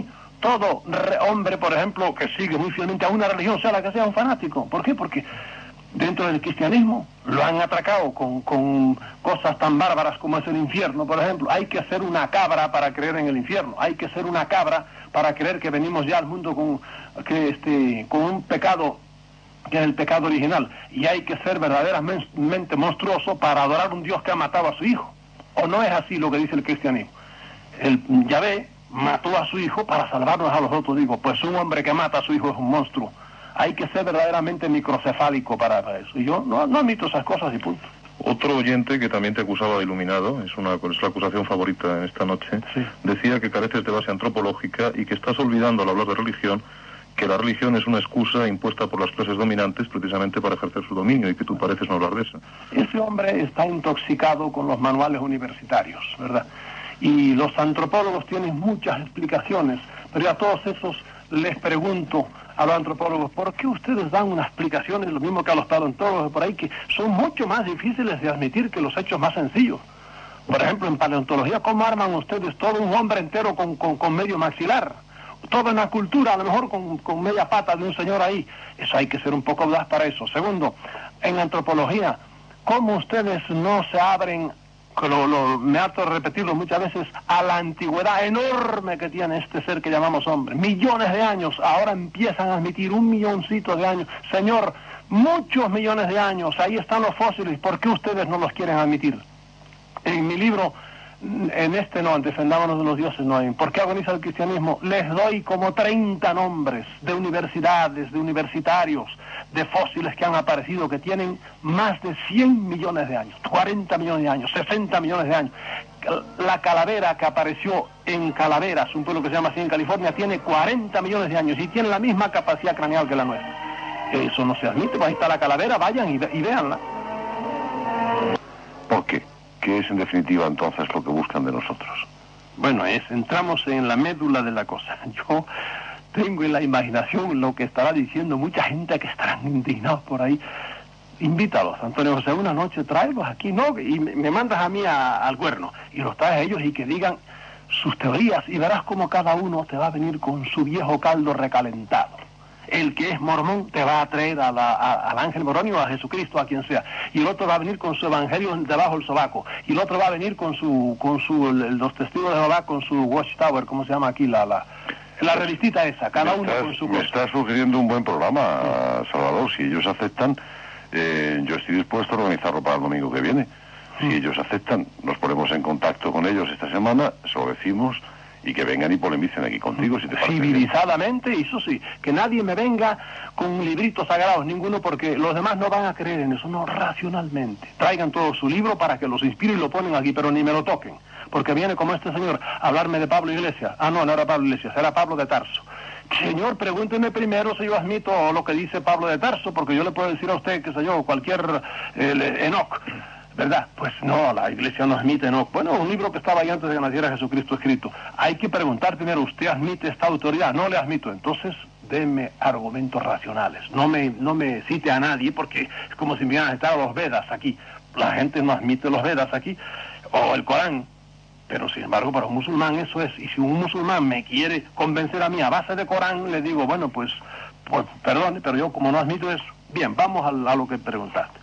todo re hombre, por ejemplo, que sigue muy fielmente a una religión, sea la que sea, un fanático. ¿Por qué? Porque dentro del cristianismo lo han atracado con, con cosas tan bárbaras como es el infierno, por ejemplo. Hay que ser una cabra para creer en el infierno, hay que ser una cabra para creer que venimos ya al mundo con, que este, con un pecado que es el pecado original, y hay que ser verdaderamente monstruoso para adorar a un Dios que ha matado a su hijo. ¿O no es así lo que dice el cristianismo? El Yahvé mató a su hijo para salvarnos a los otros. Digo, pues un hombre que mata a su hijo es un monstruo. Hay que ser verdaderamente microcefálico para, para eso. Y yo no, no admito esas cosas y punto. Otro oyente que también te acusaba de iluminado, es una es la acusación favorita en esta noche, sí. Decía que careces de base antropológica y que estás olvidando al hablar de religión que la religión es una excusa impuesta por las clases dominantes precisamente para ejercer su dominio, y que tú pareces no hablar de eso. Ese hombre está intoxicado con los manuales universitarios, ¿verdad? Y los antropólogos tienen muchas explicaciones, pero a todos esos les pregunto a los antropólogos, ¿por qué ustedes dan unas explicaciones, lo mismo que a los paleontólogos por ahí, que son mucho más difíciles de admitir que los hechos más sencillos? Por ejemplo, en paleontología, ¿cómo arman ustedes todo un hombre entero con, con, con medio maxilar? Toda una cultura, a lo mejor con, con media pata de un señor ahí. Eso hay que ser un poco audaz para eso. Segundo, en antropología, ¿cómo ustedes no se abren, lo, lo, me harto de repetirlo muchas veces, a la antigüedad enorme que tiene este ser que llamamos hombre? Millones de años, ahora empiezan a admitir un milloncito de años. Señor, muchos millones de años, ahí están los fósiles, ¿por qué ustedes no los quieren admitir? En mi libro, en este no, Defendámonos de los dioses, no hay. ¿Por qué agoniza el cristianismo? Les doy como treinta nombres de universidades, de universitarios, de fósiles que han aparecido, que tienen más de cien millones de años, cuarenta millones de años, sesenta millones de años. La calavera que apareció en Calaveras, un pueblo que se llama así en California, tiene cuarenta millones de años y tiene la misma capacidad craneal que la nuestra. Eso no se admite, pues ahí está la calavera, vayan y, y véanla. ¿Por qué? ¿Qué es en definitiva entonces lo que buscan de nosotros? Bueno, es, entramos en la médula de la cosa. Yo tengo en la imaginación lo que estará diciendo mucha gente que estarán indignados por ahí. Invítalos, Antonio José, una noche, tráelos aquí, ¿no? Y me, me mandas a mí a, al cuerno, y los traes a ellos y que digan sus teorías, y verás cómo cada uno te va a venir con su viejo caldo recalentado. El que es mormón te va a traer a la, a, al ángel moronio, a Jesucristo, a quien sea. Y el otro va a venir con su evangelio debajo del sobaco. Y el otro va a venir con su, con su, el, los testigos de Jehová, con su watchtower, ¿cómo se llama aquí? La, la, la revistita esa, cada uno con su cosa. Me está sugiriendo un buen programa, Salvador. Si ellos aceptan, eh, yo estoy dispuesto a organizarlo para el domingo que viene. Si mm. ellos aceptan, nos ponemos en contacto con ellos esta semana, se lo decimos, y que vengan y polemicen aquí contigo, si te parece. Civilizadamente, bien. Eso sí, que nadie me venga con libritos sagrados, ninguno, porque los demás no van a creer en eso, no, racionalmente. Traigan todo su libro para que los inspire y lo ponen aquí, pero ni me lo toquen, porque viene como este señor a hablarme de Pablo Iglesias. Ah, no, no era Pablo Iglesias, era Pablo de Tarso. Señor, pregúnteme primero si yo admito lo que dice Pablo de Tarso, porque yo le puedo decir a usted, qué sé yo, cualquier eh, Enoch, ¿verdad? Pues no, la iglesia no admite, no. Bueno, un libro que estaba ahí antes de que naciera Jesucristo escrito. Hay que preguntar primero, ¿usted admite esta autoridad? No le admito. Entonces, deme argumentos racionales. No me, no me cite a nadie, porque es como si me hubieran estado los Vedas aquí. La gente no admite los Vedas aquí, o el Corán. Pero sin embargo, para un musulmán eso es. Y si un musulmán me quiere convencer a mí a base de Corán, le digo, bueno, pues, pues perdone, pero yo como no admito eso. Bien, vamos a, a lo que preguntaste.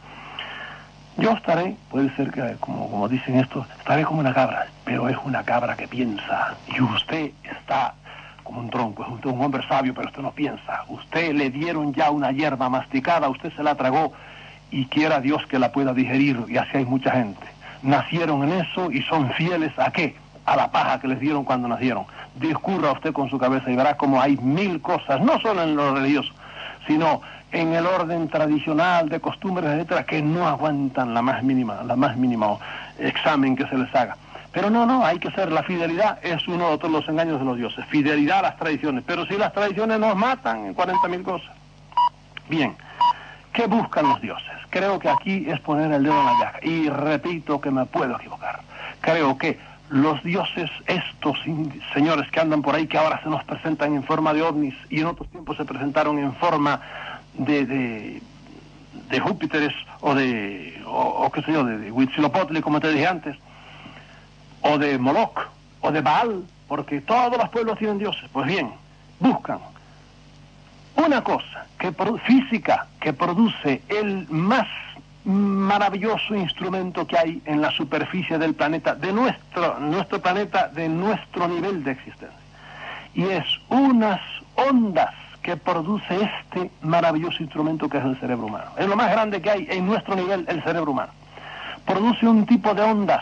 Yo estaré, puede ser que, como, como dicen esto, estaré como una cabra, pero es una cabra que piensa. Y usted está como un tronco, es usted un hombre sabio, pero usted no piensa. Usted le dieron ya una hierba masticada, usted se la tragó y quiera Dios que la pueda digerir, y así hay mucha gente. Nacieron en eso y son fieles ¿a qué? A la paja que les dieron cuando nacieron. Discurra usted con su cabeza y verá como hay mil cosas, no solo en lo religioso, sino en el orden tradicional de costumbres, etcétera, que no aguantan la más mínima, la más mínima examen que se les haga. Pero no, no, hay que ser, la fidelidad es uno de todos los engaños de los dioses, fidelidad a las tradiciones, pero si las tradiciones nos matan en cuarenta mil cosas. Bien, ¿qué buscan los dioses? Creo que aquí es poner el dedo en la llaga, y repito que me puedo equivocar. Creo que los dioses, estos señores que andan por ahí, que ahora se nos presentan en forma de ovnis, y en otros tiempos se presentaron en forma de, de, de Júpiteres, o de, o, o qué sé yo, de, de Huitzilopochtli, como te dije antes, o de Moloch, o de Baal, porque todos los pueblos tienen dioses. Pues bien, buscan una cosa que física que produce el más maravilloso instrumento que hay en la superficie del planeta, de nuestro, nuestro planeta, de nuestro nivel de existencia. Y es unas ondas que produce este maravilloso instrumento que es el cerebro humano. Es lo más grande que hay en nuestro nivel, el cerebro humano. Produce un tipo de ondas.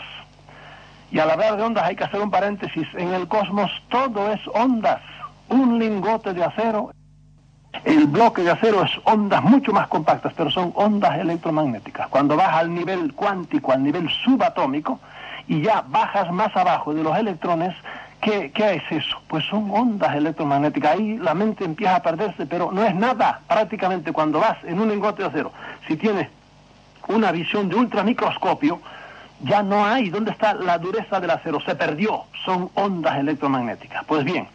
Y al hablar de ondas hay que hacer un paréntesis. En el cosmos todo es ondas. Un lingote de acero, el bloque de acero es ondas mucho más compactas, pero son ondas electromagnéticas. Cuando vas al nivel cuántico, al nivel subatómico, y ya bajas más abajo de los electrones, ¿qué, qué es eso? Pues son ondas electromagnéticas. Ahí la mente empieza a perderse, pero no es nada. Prácticamente cuando vas en un lingote de acero, si tienes una visión de ultramicroscopio, ya no hay. ¿Dónde está la dureza del acero? Se perdió. Son ondas electromagnéticas. Pues bien,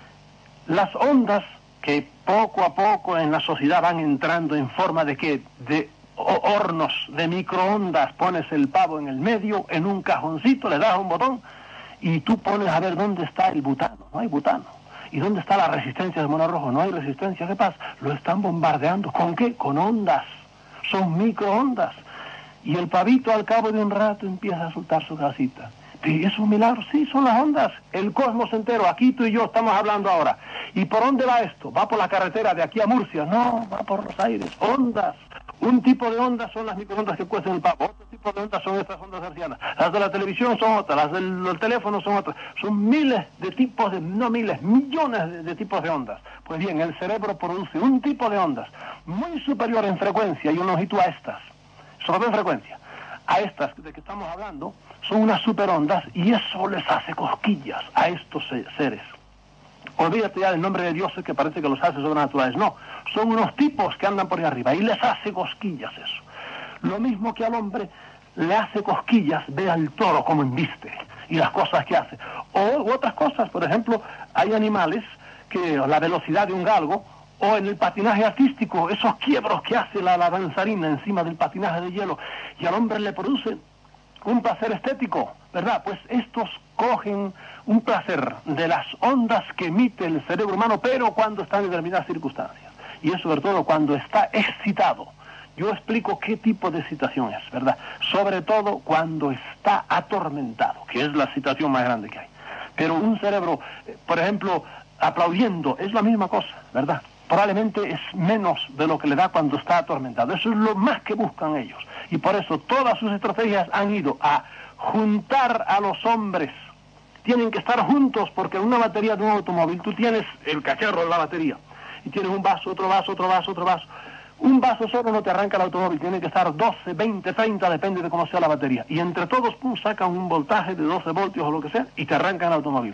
las ondas que poco a poco en la sociedad van entrando en forma de que de hornos de microondas, pones el pavo en el medio, en un cajoncito, le das un botón y tú pones a ver dónde está el butano. No hay butano. ¿Y dónde está la resistencia del mono rojo? No hay resistencia. ¿Qué pasa? Lo están bombardeando. ¿Con qué? Con ondas. Son microondas. Y el pavito al cabo de un rato empieza a soltar su casita. ¿Y es un milagro? Sí, son las ondas. El cosmos entero, aquí tú y yo estamos hablando ahora. ¿Y por dónde va esto? ¿Va por la carretera de aquí a Murcia? No, va por los aires. Ondas. Un tipo de ondas son las microondas que cuestan el pavo. Otro tipo de ondas son estas ondas hercianas. Las de la televisión son otras. Las del, del teléfono son otras. Son miles de tipos de, no miles, millones de, de tipos de ondas. Pues bien, el cerebro produce un tipo de ondas muy superior en frecuencia y una longitud a estas. Sobre todo en frecuencia. A estas de que estamos hablando son unas superondas y eso les hace cosquillas a estos seres. Olvídate ya del nombre de dioses que parece que los hace sobrenaturales. No, son unos tipos que andan por ahí arriba y les hace cosquillas eso. Lo mismo que al hombre le hace cosquillas ve al toro como embiste y las cosas que hace. O otras cosas, por ejemplo, hay animales que la velocidad de un galgo, o en el patinaje artístico, esos quiebros que hace la, la danzarina encima del patinaje de hielo, y al hombre le produce un placer estético, ¿verdad? Pues estos cogen un placer de las ondas que emite el cerebro humano, pero cuando está en determinadas circunstancias. Y es sobre todo cuando está excitado. Yo explico qué tipo de excitación es, ¿verdad? Sobre todo cuando está atormentado, que es la excitación más grande que hay. Pero un cerebro, por ejemplo, aplaudiendo, es la misma cosa, ¿verdad? Probablemente es menos de lo que le da cuando está atormentado. Eso es lo más que buscan ellos. Y por eso todas sus estrategias han ido a juntar a los hombres. Tienen que estar juntos porque en una batería de un automóvil tú tienes el cacharro de la batería. Y tienes un vaso, otro vaso, otro vaso, otro vaso. Un vaso solo no te arranca el automóvil. Tiene que estar doce, veinte, treinta, depende de cómo sea la batería. Y entre todos, pum, sacan un voltaje de doce voltios o lo que sea y te arrancan el automóvil.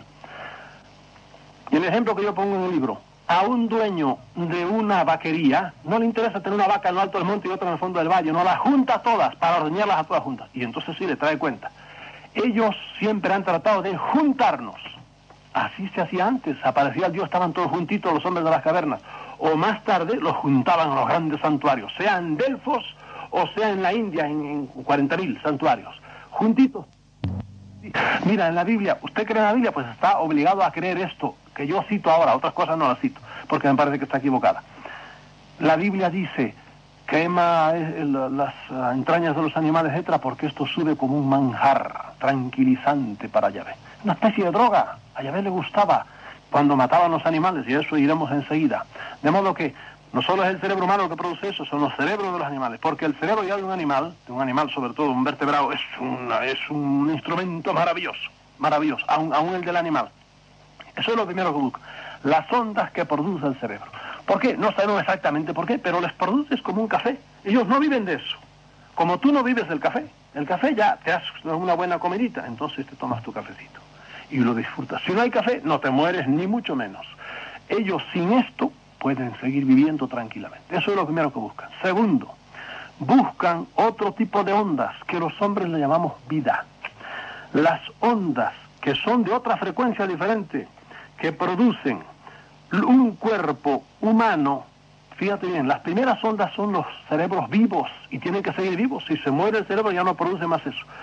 Y el ejemplo que yo pongo en el libro. A un dueño de una vaquería no le interesa tener una vaca en lo alto del monte y otra en el fondo del valle, no, las junta todas para ordeñarlas a todas juntas. Y entonces sí le trae cuenta. Ellos siempre han tratado de juntarnos. Así se hacía antes, aparecía el Dios, estaban todos juntitos los hombres de las cavernas. O más tarde los juntaban a los grandes santuarios, sea en Delfos o sea en la India, en, en cuarenta mil santuarios. Juntitos. Mira, en la Biblia, ¿usted cree en la Biblia? Pues está obligado a creer esto, que yo cito ahora, otras cosas no las cito, porque me parece que está equivocada. La Biblia dice, quema las entrañas de los animales, etcétera, porque esto sube como un manjar tranquilizante para Yahvé. Una especie de droga, a Yahvé le gustaba cuando mataban los animales, y eso iremos enseguida. De modo que no solo es el cerebro humano el que produce eso, son los cerebros de los animales, porque el cerebro ya de un animal, de un animal sobre todo, un vertebrado, es, una, es un instrumento maravilloso, maravilloso, aún, aún el del animal. Eso es lo primero que busca, las ondas que produce el cerebro. ¿Por qué? No sabemos exactamente por qué, pero les produces como un café. Ellos no viven de eso. Como tú no vives del café, el café ya te haces una buena comidita, entonces te tomas tu cafecito y lo disfrutas. Si no hay café, no te mueres ni mucho menos. Ellos sin esto pueden seguir viviendo tranquilamente. Eso es lo primero que buscan. Segundo, buscan otro tipo de ondas que los hombres le llamamos vida. Las ondas que son de otra frecuencia diferente, que producen un cuerpo humano. Fíjate bien, las primeras ondas son los cerebros vivos y tienen que seguir vivos. Si se muere el cerebro ya no produce más eso.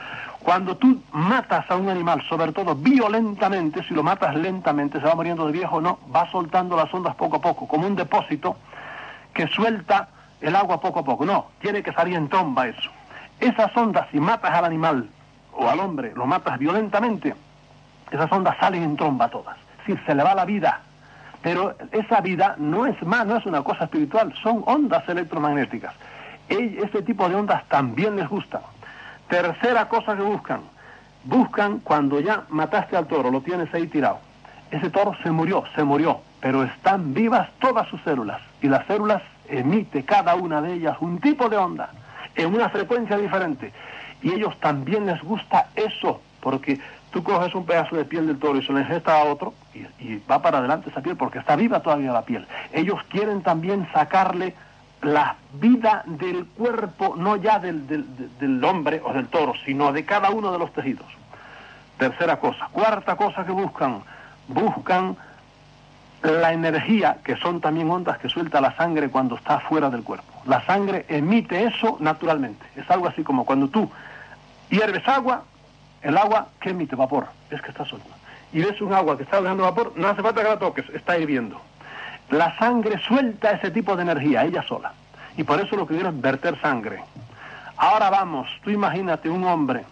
Cuando tú matas a un animal, sobre todo violentamente, si lo matas lentamente, se va muriendo de viejo, no, va soltando las ondas poco a poco, como un depósito que suelta el agua poco a poco. No, tiene que salir en tromba eso. Esas ondas, si matas al animal o al hombre, lo matas violentamente, esas ondas salen en tromba todas. Es decir, se le va la vida. Pero esa vida no es más, no es una cosa espiritual, son ondas electromagnéticas. Ese tipo de ondas también les gustan. Tercera cosa que buscan, buscan cuando ya mataste al toro, lo tienes ahí tirado. Ese toro se murió, se murió, pero están vivas todas sus células, y las células emite cada una de ellas un tipo de onda, en una frecuencia diferente. Y a ellos también les gusta eso, porque tú coges un pedazo de piel del toro y se lo ingestas a otro, y, y va para adelante esa piel, porque está viva todavía la piel. Ellos quieren también sacarle la vida del cuerpo, no ya del, del, del hombre o del toro, sino de cada uno de los tejidos. Tercera cosa. Cuarta cosa que buscan, buscan la energía, que son también ondas que suelta la sangre cuando está fuera del cuerpo. La sangre emite eso naturalmente. Es algo así como cuando tú hierves agua, el agua, ¿qué emite? Vapor. Es que está suelta. Y ves un agua que está dejando vapor, no hace falta que la toques, está hirviendo. La sangre suelta ese tipo de energía, ella sola. Y por eso lo que quiero es verter sangre. Ahora vamos, tú imagínate un hombre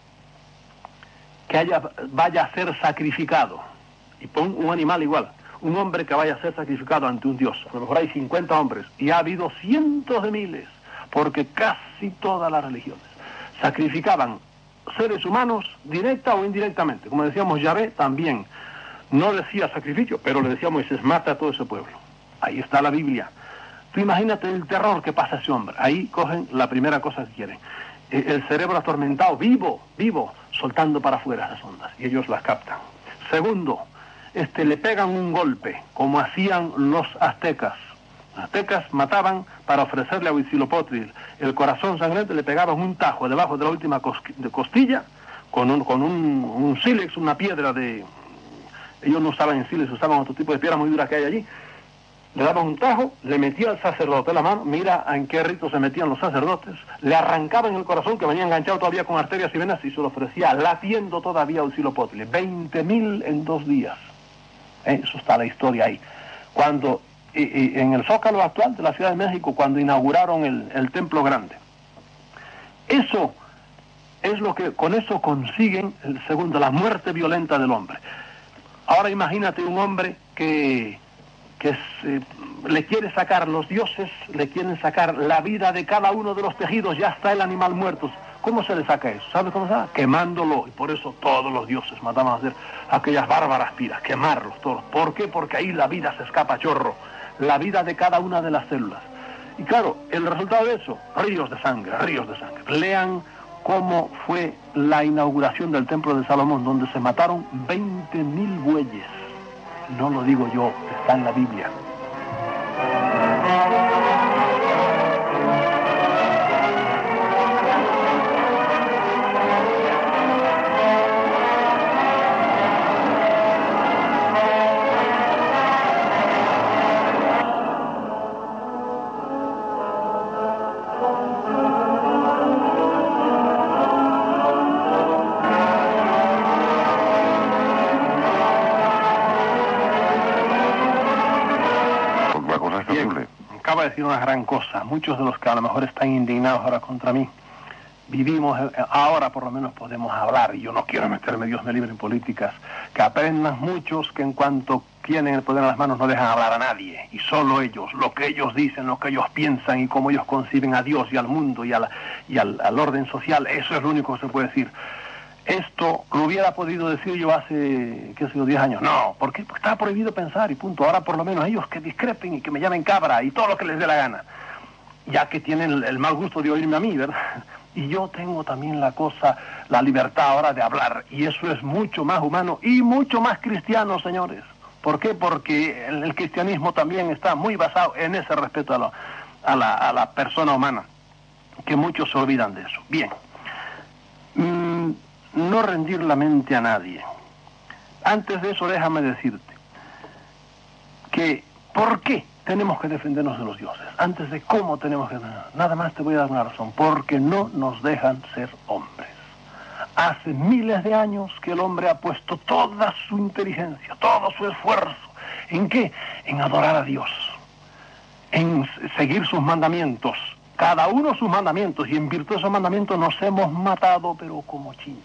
que haya, vaya a ser sacrificado. Y pon un animal igual. Un hombre que vaya a ser sacrificado ante un dios. A lo mejor hay cincuenta hombres. Y ha habido cientos de miles. Porque casi todas las religiones sacrificaban seres humanos directa o indirectamente. Como decíamos, Yahvé también no decía sacrificio, pero le decía a Moisés, mata a todo ese pueblo. Ahí está la Biblia. Tú imagínate el terror que pasa a ese hombre. Ahí cogen la primera cosa que quieren. El cerebro atormentado, vivo, vivo, soltando para afuera esas ondas. Y ellos las captan. Segundo, este, le pegan un golpe, como hacían los aztecas. Los aztecas mataban para ofrecerle a Huitzilopochtli el corazón sangrante, le pegaban un tajo debajo de la última costilla, con un, con un, un sílex, una piedra de... Ellos no usaban en sílex, usaban otro tipo de piedra muy dura que hay allí. Le daban un tajo, le metía al sacerdote la mano, mira en qué rito se metían los sacerdotes, le arrancaban el corazón, que venía enganchado todavía con arterias y venas, y se lo ofrecía latiendo todavía a Huitzilopochtli. veinte mil en dos días. ¿Eh? Eso está la historia ahí. Cuando, y, y, en el Zócalo actual de la Ciudad de México, cuando inauguraron el, el Templo Grande. Eso es lo que, con eso consiguen, el segundo, la muerte violenta del hombre. Ahora imagínate un hombre que... que eh, le quiere sacar, los dioses le quieren sacar la vida de cada uno de los tejidos, ya está el animal muerto. ¿Cómo se le saca eso? ¿Sabes cómo se saca? Quemándolo. Y por eso todos los dioses mataban a hacer aquellas bárbaras piras, quemarlos todos. ¿Por qué? Porque ahí la vida se escapa a chorro, la vida de cada una de las células. Y claro, el resultado de eso, ríos de sangre, ríos de sangre. Lean cómo fue la inauguración del Templo de Salomón, donde se mataron veinte mil bueyes. No lo digo yo, está en la Biblia. Acaba de decir una gran cosa. Muchos de los que a lo mejor están indignados ahora contra mí, vivimos, ahora por lo menos podemos hablar, y yo no quiero meterme, Dios me libre, en políticas, que aprendan muchos que en cuanto tienen el poder en las manos no dejan hablar a nadie, y solo ellos, lo que ellos dicen, lo que ellos piensan y cómo ellos conciben a Dios y al mundo y, a la, y al, al orden social, eso es lo único que se puede decir. Esto lo hubiera podido decir yo hace, qué sé yo, diez años. No, ¿por qué? Porque está prohibido pensar y punto. Ahora por lo menos ellos que discrepen y que me llamen cabra y todo lo que les dé la gana, ya que tienen el, el mal gusto de oírme a mí, ¿verdad? Y yo tengo también la cosa, la libertad ahora de hablar, y eso es mucho más humano y mucho más cristiano, señores. ¿Por qué? Porque el, el cristianismo también está muy basado en ese respeto a, lo, a, la, a la persona humana, que muchos se olvidan de eso. Bien. Mm, no rendir la mente a nadie. Antes de eso, déjame decirte que ¿por qué tenemos que defendernos de los dioses? Antes de cómo tenemos que... Nada más te voy a dar una razón. Porque no nos dejan ser hombres. Hace miles de años que el hombre ha puesto toda su inteligencia, todo su esfuerzo. ¿En qué? En adorar a Dios, en seguir sus mandamientos, cada uno sus mandamientos, y en virtud de esos mandamientos nos hemos matado, pero como chinches.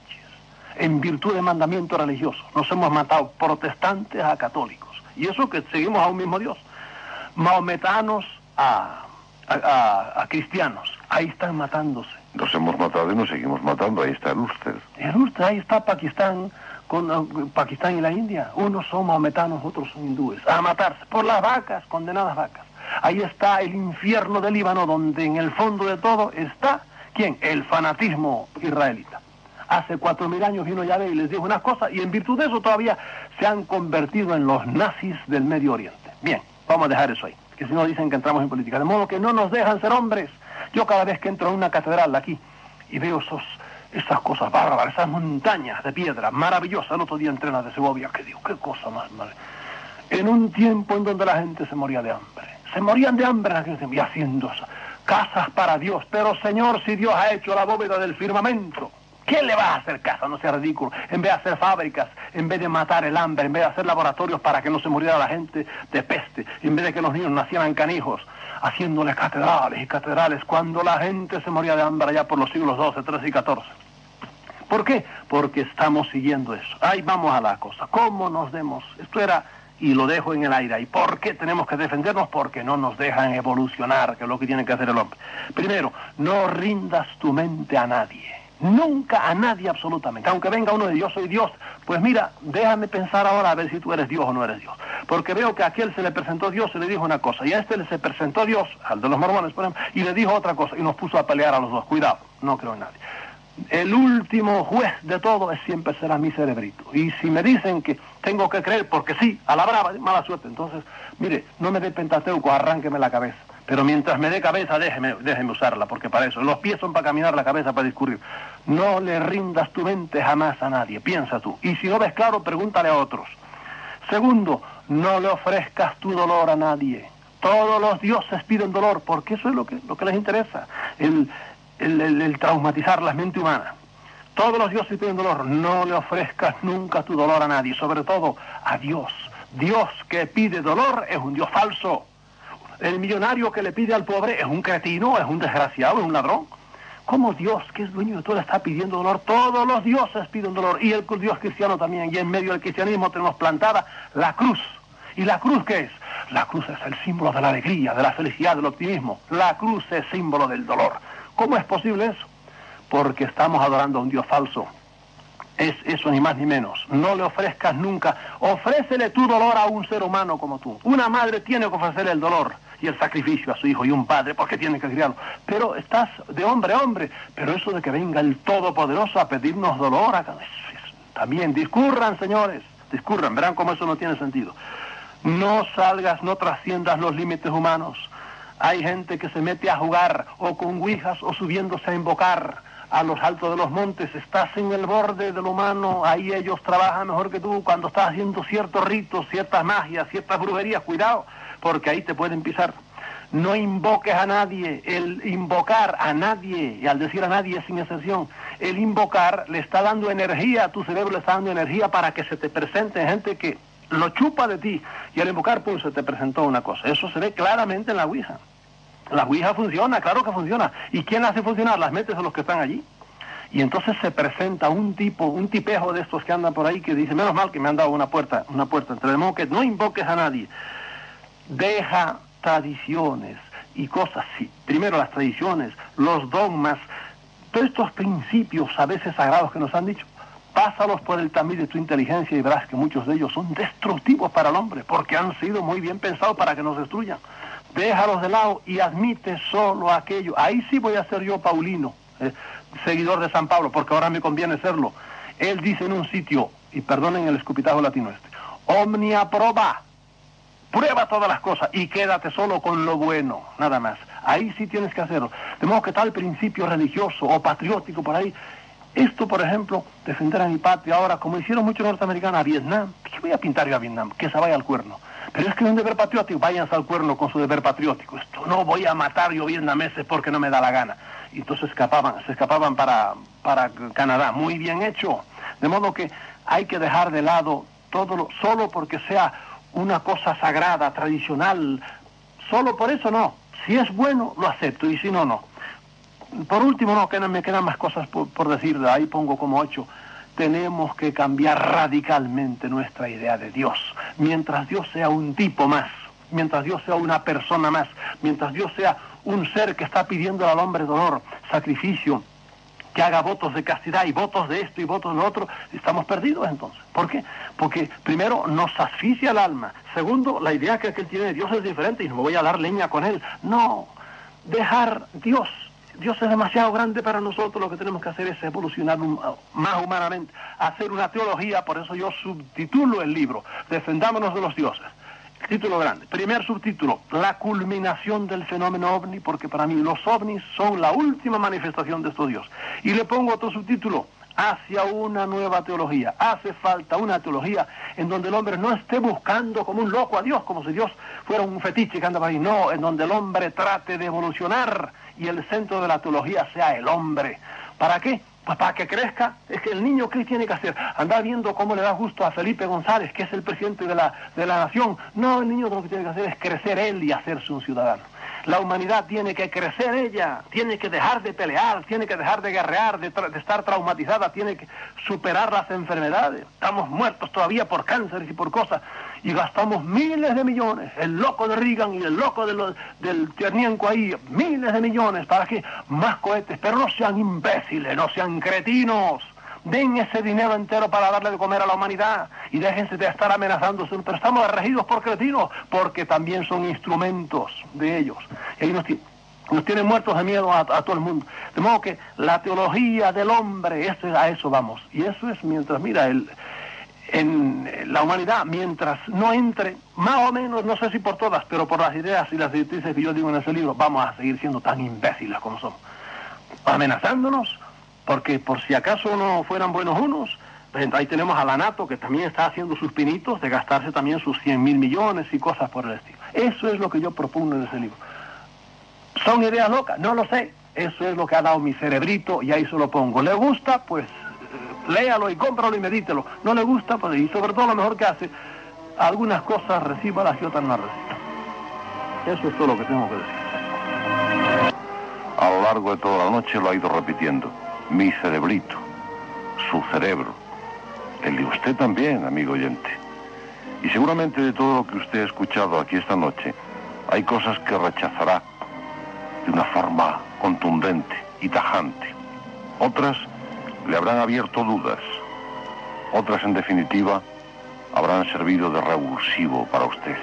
En virtud de mandamientos religiosos, nos hemos matado protestantes a católicos, y eso que seguimos a un mismo Dios. Mahometanos a, a, a, a cristianos, ahí están matándose. Nos hemos matado y nos seguimos matando, ahí está el Ulster. El Ulster, ahí está Pakistán, con uh, Pakistán y la India. Unos son mahometanos, otros son hindúes, a matarse por las vacas, condenadas vacas. Ahí está el infierno del Líbano, donde en el fondo de todo está, ¿quién? El fanatismo israelita. Hace cuatro mil años vino Yahvé y les dijo unas cosas, y en virtud de eso todavía se han convertido en los nazis del Medio Oriente. Bien, vamos a dejar eso ahí, que si no dicen que entramos en política. De modo que no nos dejan ser hombres. Yo cada vez que entro en una catedral de aquí y veo esos, esas cosas bárbaras, esas montañas de piedra maravillosas. El otro día entré en la de Segovia, que digo, qué cosa más mal. En un tiempo en donde la gente se moría de hambre. Se morían de hambre en aquel tiempo, y haciendo eso. Casas para Dios. Pero Señor, si Dios ha hecho la bóveda del firmamento, ¿quién le va a hacer casa? No sea ridículo. En vez de hacer fábricas, en vez de matar el hambre, en vez de hacer laboratorios para que no se muriera la gente de peste, en vez de que los niños nacieran canijos, haciéndole catedrales y catedrales, cuando la gente se moría de hambre allá por los siglos doce, trece y catorce. ¿Por qué? Porque estamos siguiendo eso. Ahí vamos a la cosa. ¿Cómo nos demos? Esto era, y lo dejo en el aire. ¿Y por qué tenemos que defendernos? Porque no nos dejan evolucionar, que es lo que tiene que hacer el hombre. Primero, no rindas tu mente a nadie. Nunca a nadie absolutamente. Aunque venga uno de yo soy Dios, pues mira, déjame pensar ahora a ver si tú eres Dios o no eres Dios. Porque veo que a aquel se le presentó Dios y le dijo una cosa, y a este se presentó Dios, al de los mormones por ejemplo, y le dijo otra cosa, y nos puso a pelear a los dos. Cuidado, no creo en nadie. El último juez de todo es siempre será mi cerebrito. Y si me dicen que tengo que creer porque sí, a la brava, mala suerte. Entonces, mire, no me dé Pentateuco, arránqueme la cabeza. Pero mientras me dé cabeza, déjeme, déjeme usarla, porque para eso. Los pies son para caminar, la cabeza para discurrir. No le rindas tu mente jamás a nadie, piensa tú. Y si no ves claro, pregúntale a otros. Segundo, no le ofrezcas tu dolor a nadie. Todos los dioses piden dolor, porque eso es lo que, lo que les interesa. El... El, el, el traumatizar la mente humana. Todos los dioses piden dolor. No le ofrezcas nunca tu dolor a nadie, sobre todo a Dios. Dios que pide dolor es un Dios falso. El millonario que le pide al pobre es un cretino, es un desgraciado, es un ladrón. ¿Cómo Dios, que es dueño de todo, está pidiendo dolor? Todos los dioses piden dolor, y el Dios cristiano también. Y en medio del cristianismo tenemos plantada la cruz. ¿Y la cruz qué es? La cruz es el símbolo de la alegría, de la felicidad, del optimismo. La cruz es símbolo del dolor. ¿Cómo es posible eso? Porque estamos adorando a un Dios falso. Es eso ni más ni menos. No le ofrezcas nunca. Ofrécele tu dolor a un ser humano como tú. Una madre tiene que ofrecerle el dolor y el sacrificio a su hijo, y un padre porque tiene que criarlo. Pero estás de hombre a hombre. Pero eso de que venga el Todopoderoso a pedirnos dolor, eso es, también discurran, señores. Discurran, verán cómo eso no tiene sentido. No salgas, no trasciendas los límites humanos. Hay gente que se mete a jugar o con ouijas o subiéndose a invocar a los altos de los montes. Estás en el borde de lo humano, ahí ellos trabajan mejor que tú. Cuando estás haciendo ciertos ritos, ciertas magias, ciertas brujerías, cuidado, porque ahí te pueden pisar. No invoques a nadie. El invocar a nadie, y al decir a nadie sin excepción, el invocar le está dando energía a tu cerebro, le está dando energía para que se te presente gente que lo chupa de ti, y al invocar, pues se te presentó una cosa. Eso se ve claramente en la ouija. La ouija funciona, claro que funciona. ¿Y quién la hace funcionar? Las metes a los que están allí. Y entonces se presenta un tipo, un tipejo de estos que andan por ahí, que dice, menos mal que me han dado una puerta, una puerta entre el modo que no invoques a nadie. Deja tradiciones y cosas, sí. Primero las tradiciones, los dogmas, todos estos principios a veces sagrados que nos han dicho, pásalos por el tamiz de tu inteligencia y verás que muchos de ellos son destructivos para el hombre, porque han sido muy bien pensados para que nos destruyan. Déjalos de lado y admite solo aquello. Ahí sí voy a ser yo Paulino, eh, seguidor de San Pablo, porque ahora me conviene serlo. Él dice en un sitio, y perdonen el escupitajo latino este, omnia proba, prueba todas las cosas y quédate solo con lo bueno, nada más. Ahí sí tienes que hacerlo. De modo que tal principio religioso o patriótico por ahí, esto, por ejemplo, defender a mi patria ahora, como hicieron muchos norteamericanos a Vietnam. ¿Qué voy a pintar yo a Vietnam? Que se vaya al cuerno. Pero es que es un deber patriótico. Váyanse al cuerno con su deber patriótico. Esto no voy a matar yo vietnameses porque no me da la gana. y entonces escapaban, se escapaban para, para Canadá. Muy bien hecho. De modo que hay que dejar de lado todo lo, solo porque sea una cosa sagrada, tradicional, solo por eso no. Si es bueno, lo acepto, y si no, no. Por último, no, que no me quedan más cosas por, por decir, ahí pongo como ocho. Tenemos que cambiar radicalmente nuestra idea de Dios. Mientras Dios sea un tipo más, mientras Dios sea una persona más, mientras Dios sea un ser que está pidiendo al hombre dolor, sacrificio, que haga votos de castidad y votos de esto y votos de lo otro, estamos perdidos entonces. ¿Por qué? Porque primero nos asfixia el alma. Segundo, la idea que él tiene de Dios es diferente y no me voy a dar leña con él. No, dejar Dios. Dios es demasiado grande para nosotros, lo que tenemos que hacer es evolucionar más humanamente, hacer una teología, por eso yo subtitulo el libro, Defendámonos de los dioses. Título grande. Primer subtítulo, la culminación del fenómeno ovni, porque para mí los ovnis son la última manifestación de estos dioses. Y le pongo otro subtítulo, hacia una nueva teología. Hace falta una teología en donde el hombre no esté buscando como un loco a Dios, como si Dios fuera un fetiche que anda por ahí. No, en donde el hombre trate de evolucionar y el centro de la teología sea el hombre. ¿Para qué? Pues para que crezca. Es que el niño, ¿qué tiene que hacer? Andar viendo cómo le da gusto a Felipe González, que es el presidente de la, de la nación. No, el niño lo que tiene que hacer es crecer él y hacerse un ciudadano. La humanidad tiene que crecer ella, tiene que dejar de pelear, tiene que dejar de guerrear, de, de estar traumatizada, tiene que superar las enfermedades. Estamos muertos todavía por cánceres y por cosas, y gastamos miles de millones. El loco de Reagan y el loco de lo, del Tiernienko ahí, miles de millones, ¿para qué? Más cohetes, pero no sean imbéciles, no sean cretinos. Den ese dinero entero para darle de comer a la humanidad y déjense de estar amenazándose. Pero estamos regidos por cretinos, porque también son instrumentos de ellos. Y ahí nos, nos tienen muertos de miedo a, a todo el mundo. De modo que la teología del hombre, eso, a eso vamos. Y eso es mientras, mira, el, en la humanidad, mientras no entre, más o menos, no sé si por todas, pero por las ideas y las directrices que yo digo en ese libro, vamos a seguir siendo tan imbéciles como somos. Amenazándonos. Porque por si acaso no fueran buenos unos, pues ahí tenemos a la NATO, que también está haciendo sus pinitos de gastarse también sus cien mil millones y cosas por el estilo. Eso es lo que yo propongo en ese libro. ¿Son ideas locas? No lo sé. Eso es lo que ha dado mi cerebrito y ahí se lo pongo. ¿Le gusta? Pues léalo y cómpralo y medítelo. ¿No le gusta? Pues y sobre todo lo mejor que hace, algunas cosas recíbalas y otras no recíbalas. Eso es todo lo que tengo que decir. A lo largo de toda la noche lo ha ido repitiendo. Mi cerebrito, su cerebro, el de usted también, amigo oyente. Y seguramente de todo lo que usted ha escuchado aquí esta noche, hay cosas que rechazará de una forma contundente y tajante. Otras le habrán abierto dudas. Otras, en definitiva, habrán servido de revulsivo para usted.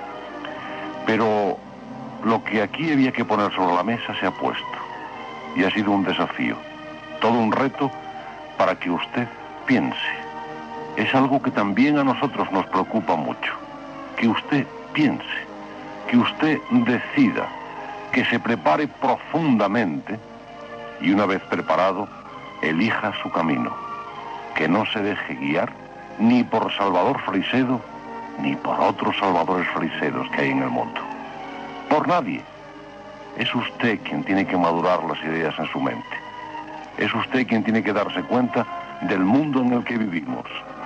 Pero lo que aquí había que poner sobre la mesa se ha puesto. Y ha sido un desafío. Todo un reto para que usted piense. Es algo que también a nosotros nos preocupa mucho. Que usted piense, que usted decida, que se prepare profundamente y una vez preparado, elija su camino. Que no se deje guiar ni por Salvador Freixedo ni por otros salvadores freixedos que hay en el mundo. Por nadie. Es usted quien tiene que madurar las ideas en su mente. Es usted quien tiene que darse cuenta del mundo en el que vivimos,